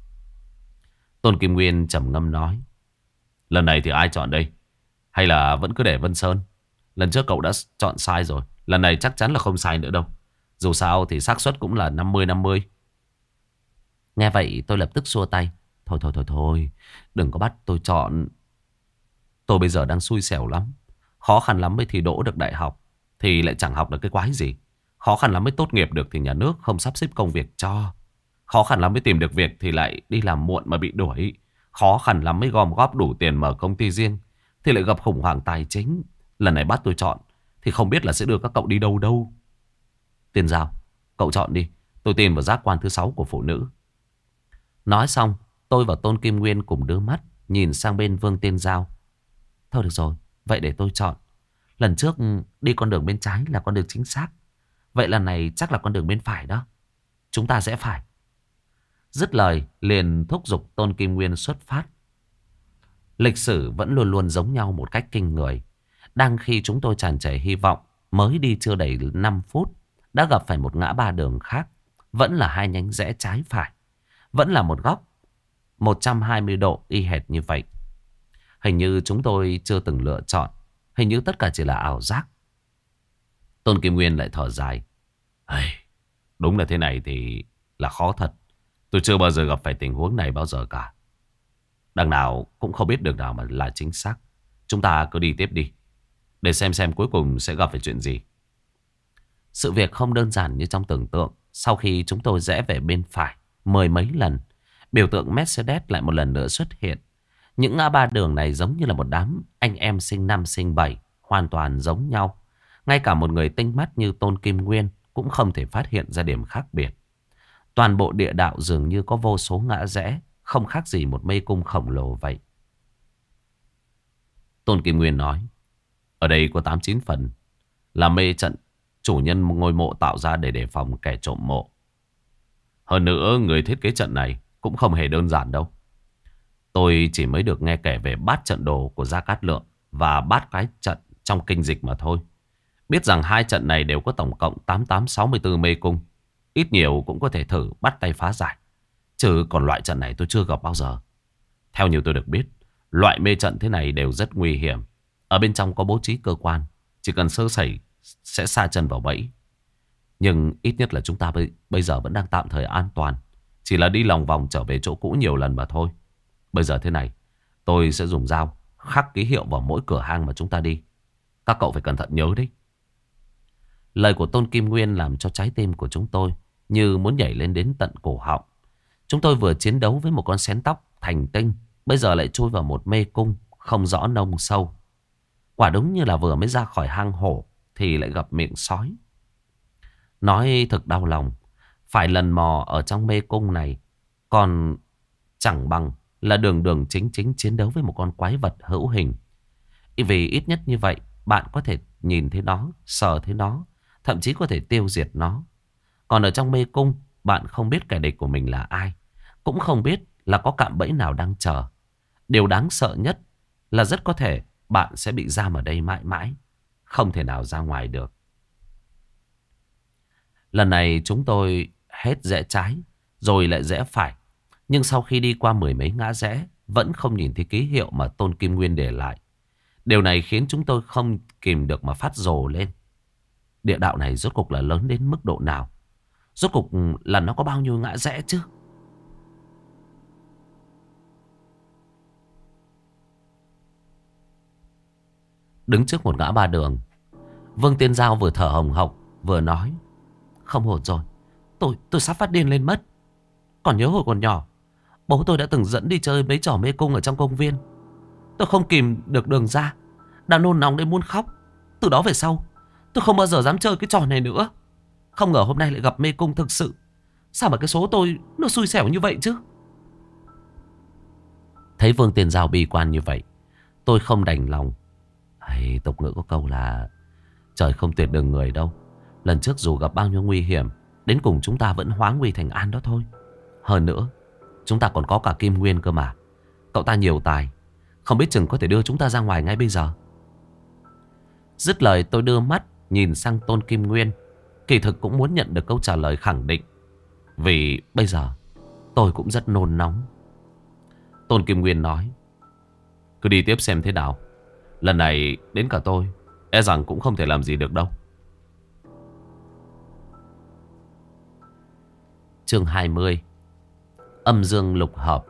Tôn Kim Nguyên trầm ngâm nói: lần này thì ai chọn đây? Hay là vẫn cứ để Vân Sơn? Lần trước cậu đã chọn sai rồi, lần này chắc chắn là không sai nữa đâu. Dù sao thì xác suất cũng là 50-50. Nghe vậy tôi lập tức xua tay: Thôi, đừng có bắt tôi chọn. Tôi bây giờ đang xui xẻo lắm. Khó khăn lắm mới thi đỗ được đại học, thì lại chẳng học được cái quái gì. Khó khăn lắm mới tốt nghiệp được thì nhà nước không sắp xếp công việc cho. Khó khăn lắm mới tìm được việc thì lại đi làm muộn mà bị đuổi. Khó khăn lắm mới gom góp đủ tiền mở công ty riêng thì lại gặp khủng hoảng tài chính. Lần này bắt tôi chọn thì không biết là sẽ đưa các cậu đi đâu đâu. Tiên Giao, cậu chọn đi. Tôi tin vào giác quan thứ 6 của phụ nữ. Nói xong, tôi và Tôn Kim Nguyên cùng đưa mắt nhìn sang bên Vương Tiên Giao. Thôi được rồi, vậy để tôi chọn. Lần trước đi con đường bên trái là con đường chính xác. Vậy lần này chắc là con đường bên phải đó. Chúng ta sẽ phải. Dứt lời liền thúc giục Tôn Kim Nguyên xuất phát. Lịch sử vẫn luôn luôn giống nhau một cách kinh người. Đang khi chúng tôi tràn trề hy vọng, mới đi chưa đầy 5 phút đã gặp phải một ngã ba đường khác. Vẫn là hai nhánh rẽ trái phải, vẫn là một góc 120 độ y hệt như vậy. Hình như chúng tôi chưa từng lựa chọn. Hình như tất cả chỉ là ảo giác. Tôn Kim Nguyên lại thở dài: đúng là thế này thì là khó thật. Tôi chưa bao giờ gặp phải tình huống này bao giờ cả. Đằng nào cũng không biết được nào mà là chính xác. Chúng ta cứ đi tiếp đi, để xem cuối cùng sẽ gặp phải chuyện gì. Sự việc không đơn giản như trong tưởng tượng. Sau khi chúng tôi rẽ về bên phải mười mấy lần, biểu tượng Mercedes lại một lần nữa xuất hiện. Những ngã ba đường này giống như là một đám anh em sinh năm sinh bảy, hoàn toàn giống nhau. Ngay cả một người tinh mắt như Tôn Kim Nguyên cũng không thể phát hiện ra điểm khác biệt. Toàn bộ địa đạo dường như có vô số ngã rẽ, không khác gì một mê cung khổng lồ vậy. Tôn Kim Nguyên nói, ở đây có 8-9 phần là mê trận chủ nhân ngôi mộ tạo ra để đề phòng kẻ trộm mộ. Hơn nữa, người thiết kế trận này cũng không hề đơn giản đâu. Tôi chỉ mới được nghe kể về bát trận đồ của Gia Cát Lượng và bát cái trận trong kinh dịch mà thôi. Biết rằng hai trận này đều có tổng cộng 8864 mê cung. Ít nhiều cũng có thể thử bắt tay phá giải. Chứ còn loại trận này tôi chưa gặp bao giờ. Theo như tôi được biết, loại mê trận thế này đều rất nguy hiểm. Ở bên trong có bố trí cơ quan, chỉ cần sơ sẩy sẽ sa chân vào bẫy. Nhưng ít nhất là chúng ta bây giờ vẫn đang tạm thời an toàn. Chỉ là đi lòng vòng trở về chỗ cũ nhiều lần mà thôi. Bây giờ thế này, tôi sẽ dùng dao khắc ký hiệu vào mỗi cửa hang mà chúng ta đi. Các cậu phải cẩn thận nhớ đấy. Lời của Tôn Kim Nguyên làm cho trái tim của chúng tôi như muốn nhảy lên đến tận cổ họng. Chúng tôi vừa chiến đấu với một con xén tóc thành tinh, bây giờ lại chui vào một mê cung không rõ nông sâu. Quả đúng như là vừa mới ra khỏi hang hổ thì lại gặp miệng sói. Nói thật đau lòng, phải lần mò ở trong mê cung này còn chẳng bằng là đường đường chính chính chiến đấu với một con quái vật hữu hình. Vì ít nhất như vậy bạn có thể nhìn thấy nó, sờ thấy nó, thậm chí có thể tiêu diệt nó. Còn ở trong mê cung, bạn không biết kẻ địch của mình là ai, cũng không biết là có cạm bẫy nào đang chờ. Điều đáng sợ nhất là rất có thể bạn sẽ bị giam ở đây mãi mãi, không thể nào ra ngoài được. Lần này chúng tôi hết rẽ trái rồi lại rẽ phải. Nhưng sau khi đi qua mười mấy ngã rẽ, vẫn không nhìn thấy ký hiệu mà Tôn Kim Nguyên để lại. Điều này khiến chúng tôi không kìm được mà phát rồ lên. Địa đạo này rốt cục là lớn đến mức độ nào? Rốt cục là nó có bao nhiêu ngã rẽ chứ? Đứng trước một ngã ba đường, Vương Tiên Giao vừa thở hồng hộc vừa nói, không ổn rồi, tôi sắp phát điên lên mất. Còn nhớ hồi còn nhỏ, bố tôi đã từng dẫn đi chơi mấy trò mê cung ở trong công viên. Tôi không kìm được đường ra, đã nôn nóng đến muốn khóc. Từ đó về sau, tôi không bao giờ dám chơi cái trò này nữa. Không ngờ hôm nay lại gặp mê cung thực sự. Sao mà cái số tôi nó xui xẻo như vậy chứ? Thấy Vương Tiên Giao bi quan như vậy, tôi không đành lòng. Hay, tục ngữ có câu là trời không tuyệt đường người đâu. Lần trước dù gặp bao nhiêu nguy hiểm, đến cùng chúng ta vẫn hóa nguy thành an đó thôi. Hơn nữa, chúng ta còn có cả Kim Nguyên cơ mà. Cậu ta nhiều tài, không biết chừng có thể đưa chúng ta ra ngoài ngay bây giờ. Dứt lời tôi đưa mắt nhìn sang Tôn Kim Nguyên. Kỳ thực cũng muốn nhận được câu trả lời khẳng định, vì bây giờ tôi cũng rất nôn nóng. Tôn Kim Nguyên nói, cứ đi tiếp xem thế nào. Lần này đến cả tôi e rằng cũng không thể làm gì được đâu. Chương 20. Âm dương lục hợp.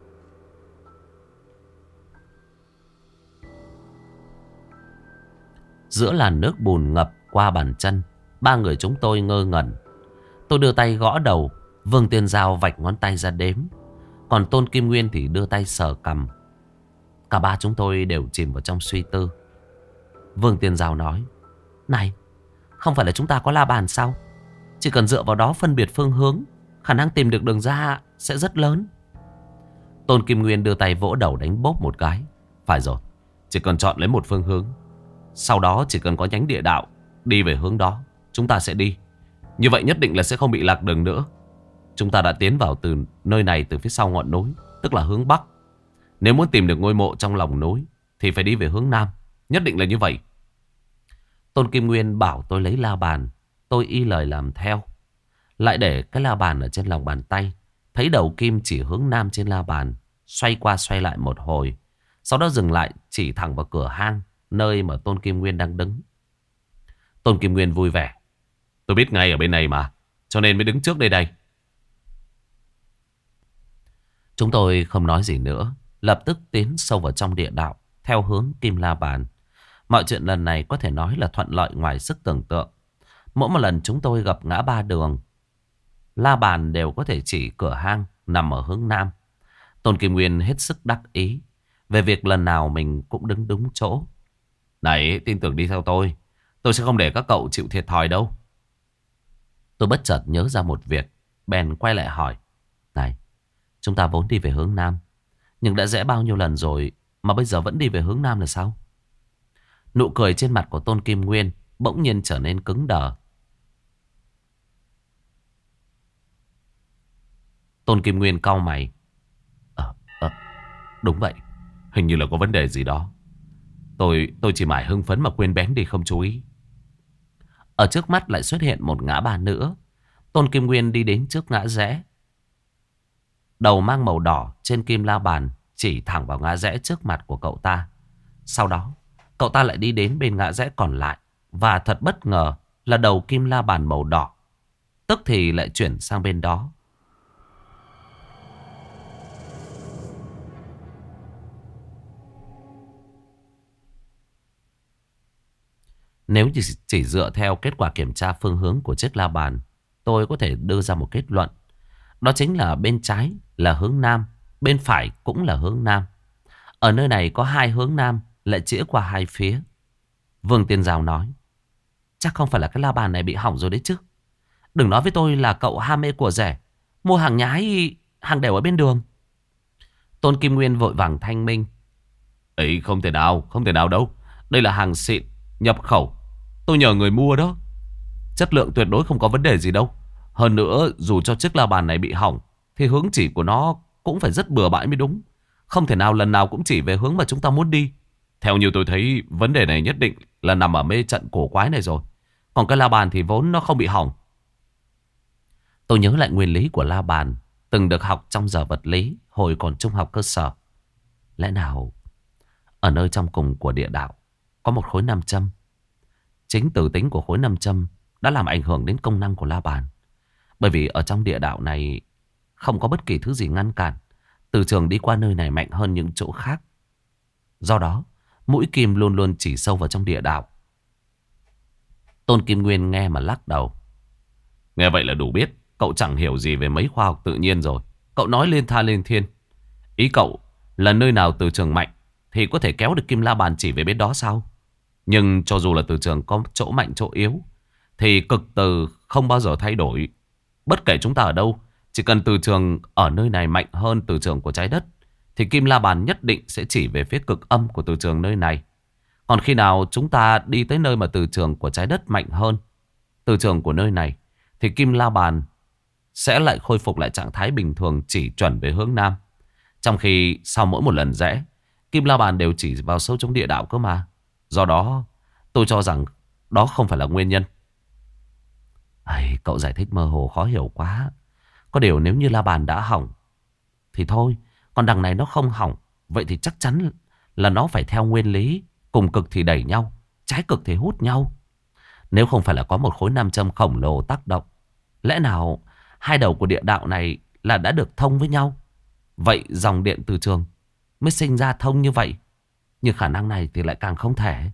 Giữa làn nước bùn ngập qua bàn chân, ba người chúng tôi ngơ ngẩn. Tôi đưa tay gõ đầu, Vương Tiên Giao vạch ngón tay ra đếm, còn Tôn Kim Nguyên thì đưa tay sờ cằm. Cả ba chúng tôi đều chìm vào trong suy tư. Vương Tiên Giao nói, này, không phải là chúng ta có la bàn sao? Chỉ cần dựa vào đó phân biệt phương hướng, khả năng tìm được đường ra sẽ rất lớn. Tôn Kim Nguyên đưa tay vỗ đầu đánh bốp một cái. Phải rồi, chỉ cần chọn lấy một phương hướng, sau đó chỉ cần có nhánh địa đạo đi về hướng đó, chúng ta sẽ đi. Như vậy nhất định là sẽ không bị lạc đường nữa. Chúng ta đã tiến vào từ nơi này từ phía sau ngọn núi, tức là hướng Bắc. Nếu muốn tìm được ngôi mộ trong lòng núi thì phải đi về hướng Nam. Nhất định là như vậy. Tôn Kim Nguyên bảo tôi lấy la bàn. Tôi y lời làm theo. Lại để cái la bàn ở trên lòng bàn tay. Thấy đầu kim chỉ hướng Nam trên la bàn, xoay qua xoay lại một hồi, sau đó dừng lại chỉ thẳng vào cửa hang, nơi mà Tôn Kim Nguyên đang đứng. Tôn Kim Nguyên vui vẻ, tôi biết ngay ở bên này mà, cho nên mới đứng trước đây đây. Chúng tôi không nói gì nữa, lập tức tiến sâu vào trong địa đạo theo hướng kim la bàn. Mọi chuyện lần này có thể nói là thuận lợi ngoài sức tưởng tượng. Mỗi một lần chúng tôi gặp ngã ba đường, la bàn đều có thể chỉ cửa hang nằm ở hướng Nam. Tôn Kim Nguyên hết sức đắc ý về việc lần nào mình cũng đứng đúng chỗ. Này, tin tưởng đi theo tôi sẽ không để các cậu chịu thiệt thòi đâu. Tôi bất chợt nhớ ra một việc, bèn quay lại hỏi. Này, chúng ta vốn đi về hướng Nam, nhưng đã rẽ bao nhiêu lần rồi mà bây giờ vẫn đi về hướng Nam là sao? Nụ cười trên mặt của Tôn Kim Nguyên bỗng nhiên trở nên cứng đờ. Tôn Kim Nguyên cau mày. Ờ, ờ, đúng vậy. Hình như là có vấn đề gì đó. Tôi chỉ mải hưng phấn mà quên bén đi không chú ý. Ở trước mắt lại xuất hiện một ngã ba nữa. Tôn Kim Nguyên đi đến trước ngã rẽ. Đầu mang màu đỏ trên kim la bàn chỉ thẳng vào ngã rẽ trước mặt của cậu ta. Sau đó, cậu ta lại đi đến bên ngã rẽ còn lại. Và thật bất ngờ là đầu kim la bàn màu đỏ tức thì lại chuyển sang bên đó. Nếu chỉ dựa theo kết quả kiểm tra phương hướng của chiếc la bàn, tôi có thể đưa ra một kết luận. Đó chính là bên trái là hướng Nam, bên phải cũng là hướng Nam. Ở nơi này có hai hướng Nam lại chĩa qua hai phía. Vương Tiên Giao nói. Chắc không phải là cái la bàn này bị hỏng rồi đấy chứ. Đừng nói với tôi là cậu ham mê của rẻ, mua hàng nhái, hàng đều ở bên đường. Tôn Kim Nguyên vội vàng thanh minh. Ấy không thể nào, không thể nào đâu. Đây là hàng xịn, nhập khẩu. Tôi nhờ người mua đó. Chất lượng tuyệt đối không có vấn đề gì đâu. Hơn nữa, dù cho chiếc la bàn này bị hỏng thì hướng chỉ của nó cũng phải rất bừa bãi mới đúng. Không thể nào lần nào cũng chỉ về hướng mà chúng ta muốn đi. Theo như tôi thấy, vấn đề này nhất định là nằm ở mê trận cổ quái này rồi. Còn cái la bàn thì vốn nó không bị hỏng. Tôi nhớ lại nguyên lý của la bàn từng được học trong giờ vật lý hồi còn trung học cơ sở. Lẽ nào ở nơi trong cùng của địa đạo có một khối nam châm? Chính từ tính của khối nam châm đã làm ảnh hưởng đến công năng của la bàn. Bởi vì ở trong địa đạo này không có bất kỳ thứ gì ngăn cản từ trường đi qua nơi này mạnh hơn những chỗ khác. Do đó, mũi kim luôn luôn chỉ sâu vào trong địa đạo. Tôn Kim Nguyên nghe mà lắc đầu. Nghe vậy là đủ biết cậu chẳng hiểu gì về mấy khoa học tự nhiên rồi. Cậu nói lên tha lên thiên. Ý cậu là nơi nào từ trường mạnh thì có thể kéo được kim la bàn chỉ về bên đó sao? Nhưng cho dù là từ trường có chỗ mạnh chỗ yếu thì cực từ không bao giờ thay đổi. Bất kể chúng ta ở đâu, chỉ cần từ trường ở nơi này mạnh hơn từ trường của trái đất thì kim la bàn nhất định sẽ chỉ về phía cực âm của từ trường nơi này. Còn khi nào chúng ta đi tới nơi mà từ trường của trái đất mạnh hơn từ trường của nơi này thì kim la bàn sẽ lại khôi phục lại trạng thái bình thường, chỉ chuẩn về hướng Nam. Trong khi sau mỗi một lần rẽ, kim la bàn đều chỉ vào sâu trong địa đạo cơ mà. Do đó tôi cho rằng đó không phải là nguyên nhân. Cậu giải thích mơ hồ khó hiểu quá. Có điều nếu như la bàn đã hỏng thì thôi, còn đằng này nó không hỏng, vậy thì chắc chắn là nó phải theo nguyên lý cùng cực thì đẩy nhau, trái cực thì hút nhau. Nếu không phải là có một khối nam châm khổng lồ tác động, lẽ nào hai đầu của địa đạo này là đã được thông với nhau? Vậy dòng điện từ trường mới sinh ra thông như vậy. Nhưng khả năng này thì lại càng không thể.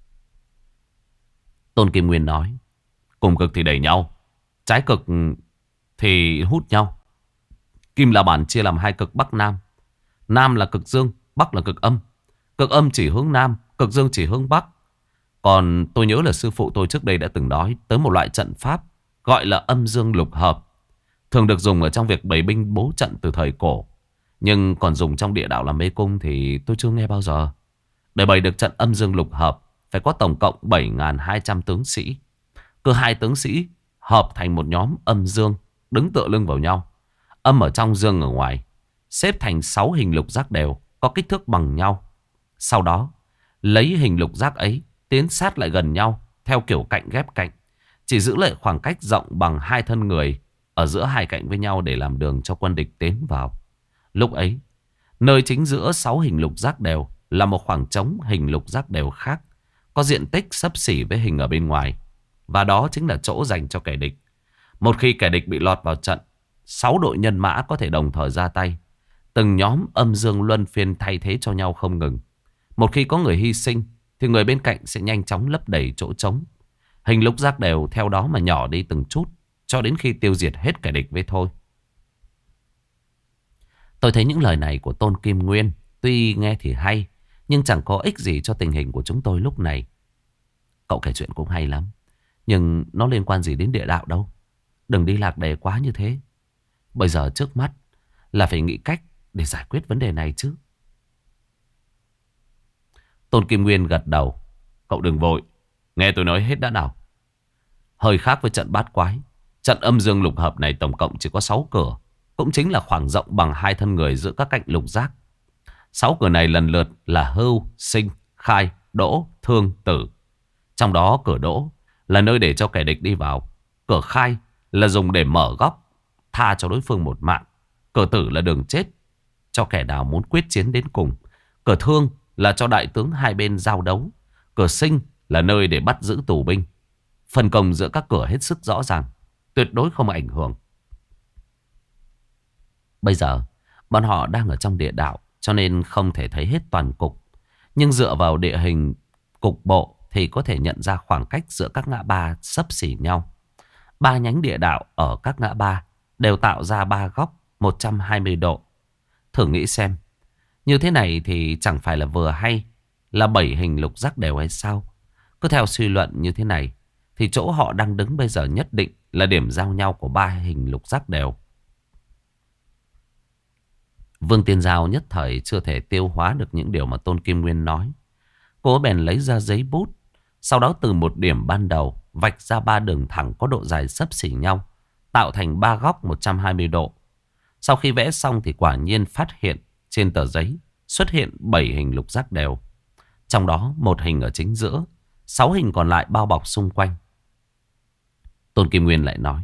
Tôn Kim Nguyên nói. Cùng cực thì đẩy nhau, trái cực thì hút nhau. Kim la bàn chia làm hai cực Bắc Nam. Nam là cực dương, Bắc là cực âm. Cực âm chỉ hướng Nam, cực dương chỉ hướng Bắc. Còn tôi nhớ là sư phụ tôi trước đây đã từng nói tới một loại trận pháp gọi là âm dương lục hợp, thường được dùng ở trong việc bày binh bố trận từ thời cổ. Nhưng còn dùng trong địa đạo làm mê cung thì tôi chưa nghe bao giờ. Để bày được trận âm dương lục hợp phải có tổng cộng 7.200 tướng sĩ. Cứ hai tướng sĩ hợp thành một nhóm âm dương, đứng tựa lưng vào nhau. Âm ở trong, dương ở ngoài, xếp thành 6 hình lục giác đều, có kích thước bằng nhau. Sau đó lấy hình lục giác ấy tiến sát lại gần nhau theo kiểu cạnh ghép cạnh, chỉ giữ lại khoảng cách rộng bằng hai thân người ở giữa hai cạnh với nhau để làm đường cho quân địch tiến vào. Lúc ấy, nơi chính giữa 6 hình lục giác đều là một khoảng trống hình lục giác đều khác, có diện tích xấp xỉ với hình ở bên ngoài. Và đó chính là chỗ dành cho kẻ địch. Một khi kẻ địch bị lọt vào trận, 6 đội nhân mã có thể đồng thời ra tay. Từng nhóm âm dương luân phiên thay thế cho nhau không ngừng. Một khi có người hy sinh thì người bên cạnh sẽ nhanh chóng lấp đầy chỗ trống. Hình lục giác đều theo đó mà nhỏ đi từng chút, cho đến khi tiêu diệt hết kẻ địch với thôi. Tôi thấy những lời này của Tôn Kim Nguyên tuy nghe thì hay, nhưng chẳng có ích gì cho tình hình của chúng tôi lúc này. Cậu kể chuyện cũng hay lắm, nhưng nó liên quan gì đến địa đạo đâu. Đừng đi lạc đề quá như thế. Bây giờ trước mắt là phải nghĩ cách để giải quyết vấn đề này chứ. Tôn Kim Nguyên gật đầu. Cậu đừng vội, nghe tôi nói hết đã nào. Hơi khác với trận bát quái, trận âm dương lục hợp này tổng cộng chỉ có 6 cửa, cũng chính là khoảng rộng bằng 2 thân người giữa các cạnh lục giác. 6 cửa này lần lượt là hưu, sinh, khai, đỗ, thương, tử. Trong đó cửa đỗ là nơi để cho kẻ địch đi vào. Cửa khai là dùng để mở góc, tha cho đối phương một mạng. Cửa tử là đường chết cho kẻ nào muốn quyết chiến đến cùng. Cửa thương là cho đại tướng hai bên giao đấu. Cửa sinh là nơi để bắt giữ tù binh. Phân công giữa các cửa hết sức rõ ràng, tuyệt đối không ảnh hưởng. Bây giờ bọn họ đang ở trong địa đạo, cho nên không thể thấy hết toàn cục. Nhưng dựa vào địa hình cục bộ thì có thể nhận ra khoảng cách giữa các ngã ba xấp xỉ nhau. Ba nhánh địa đạo ở các ngã ba đều tạo ra ba góc 120 độ. Thử nghĩ xem, như thế này thì chẳng phải là vừa hay là 7 hình lục giác đều hay sao? Cứ theo suy luận như thế này thì chỗ họ đang đứng bây giờ nhất định là điểm giao nhau của ba hình lục giác đều. Vương Tiên Giao nhất thời chưa thể tiêu hóa được những điều mà Tôn Kim Nguyên nói. Cô bèn lấy ra giấy bút, sau đó từ một điểm ban đầu vạch ra ba đường thẳng có độ dài xấp xỉ nhau, tạo thành ba góc 120 độ. Sau khi vẽ xong thì quả nhiên phát hiện trên tờ giấy xuất hiện 7 hình lục giác đều. Trong đó một hình ở chính giữa, 6 hình còn lại bao bọc xung quanh. Tôn Kim Nguyên lại nói: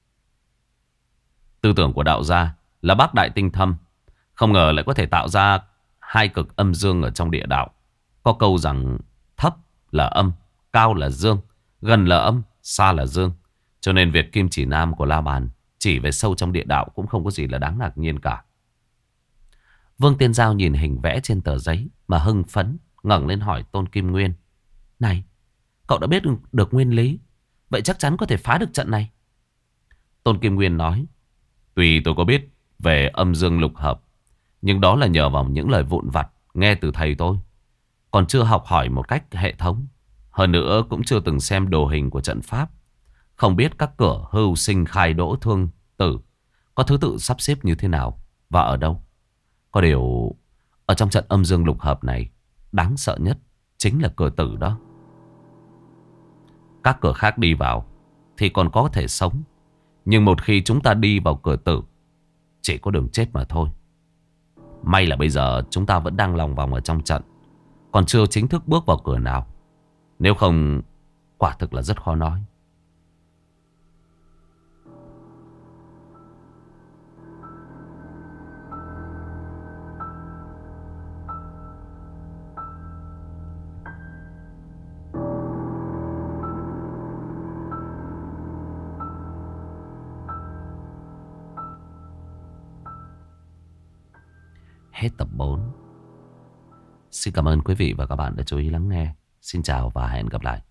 tư tưởng của đạo gia là bác đại tinh thâm, không ngờ lại có thể tạo ra hai cực âm dương ở trong địa đạo. Có câu rằng thấp là âm, cao là dương, gần là âm, xa là dương. Cho nên việc kim chỉ nam của La Bàn chỉ về sâu trong địa đạo cũng không có gì là đáng ngạc nhiên cả. Vương Tiên Giao nhìn hình vẽ trên tờ giấy mà hưng phấn, ngẩng lên hỏi Tôn Kim Nguyên: này, cậu đã biết được nguyên lý, vậy chắc chắn có thể phá được trận này. Tôn Kim Nguyên nói: tuy tôi có biết về âm dương lục hợp, nhưng đó là nhờ vào những lời vụn vặt nghe từ thầy tôi, còn chưa học hỏi một cách hệ thống. Hơn nữa cũng chưa từng xem đồ hình của trận pháp, không biết các cửa hưu sinh khai đỗ thương tử có thứ tự sắp xếp như thế nào và ở đâu. Có điều ở trong trận âm dương lục hợp này, đáng sợ nhất chính là cửa tử đó. Các cửa khác đi vào thì còn có thể sống, nhưng một khi chúng ta đi vào cửa tử, chỉ có đường chết mà thôi. May là bây giờ chúng ta vẫn đang lòng vòng ở trong trận, còn chưa chính thức bước vào cửa nào. Nếu không, quả thực là rất khó nói. Hết tập 4. Xin cảm ơn quý vị và các bạn đã chú ý lắng nghe. Xin chào và hẹn gặp lại.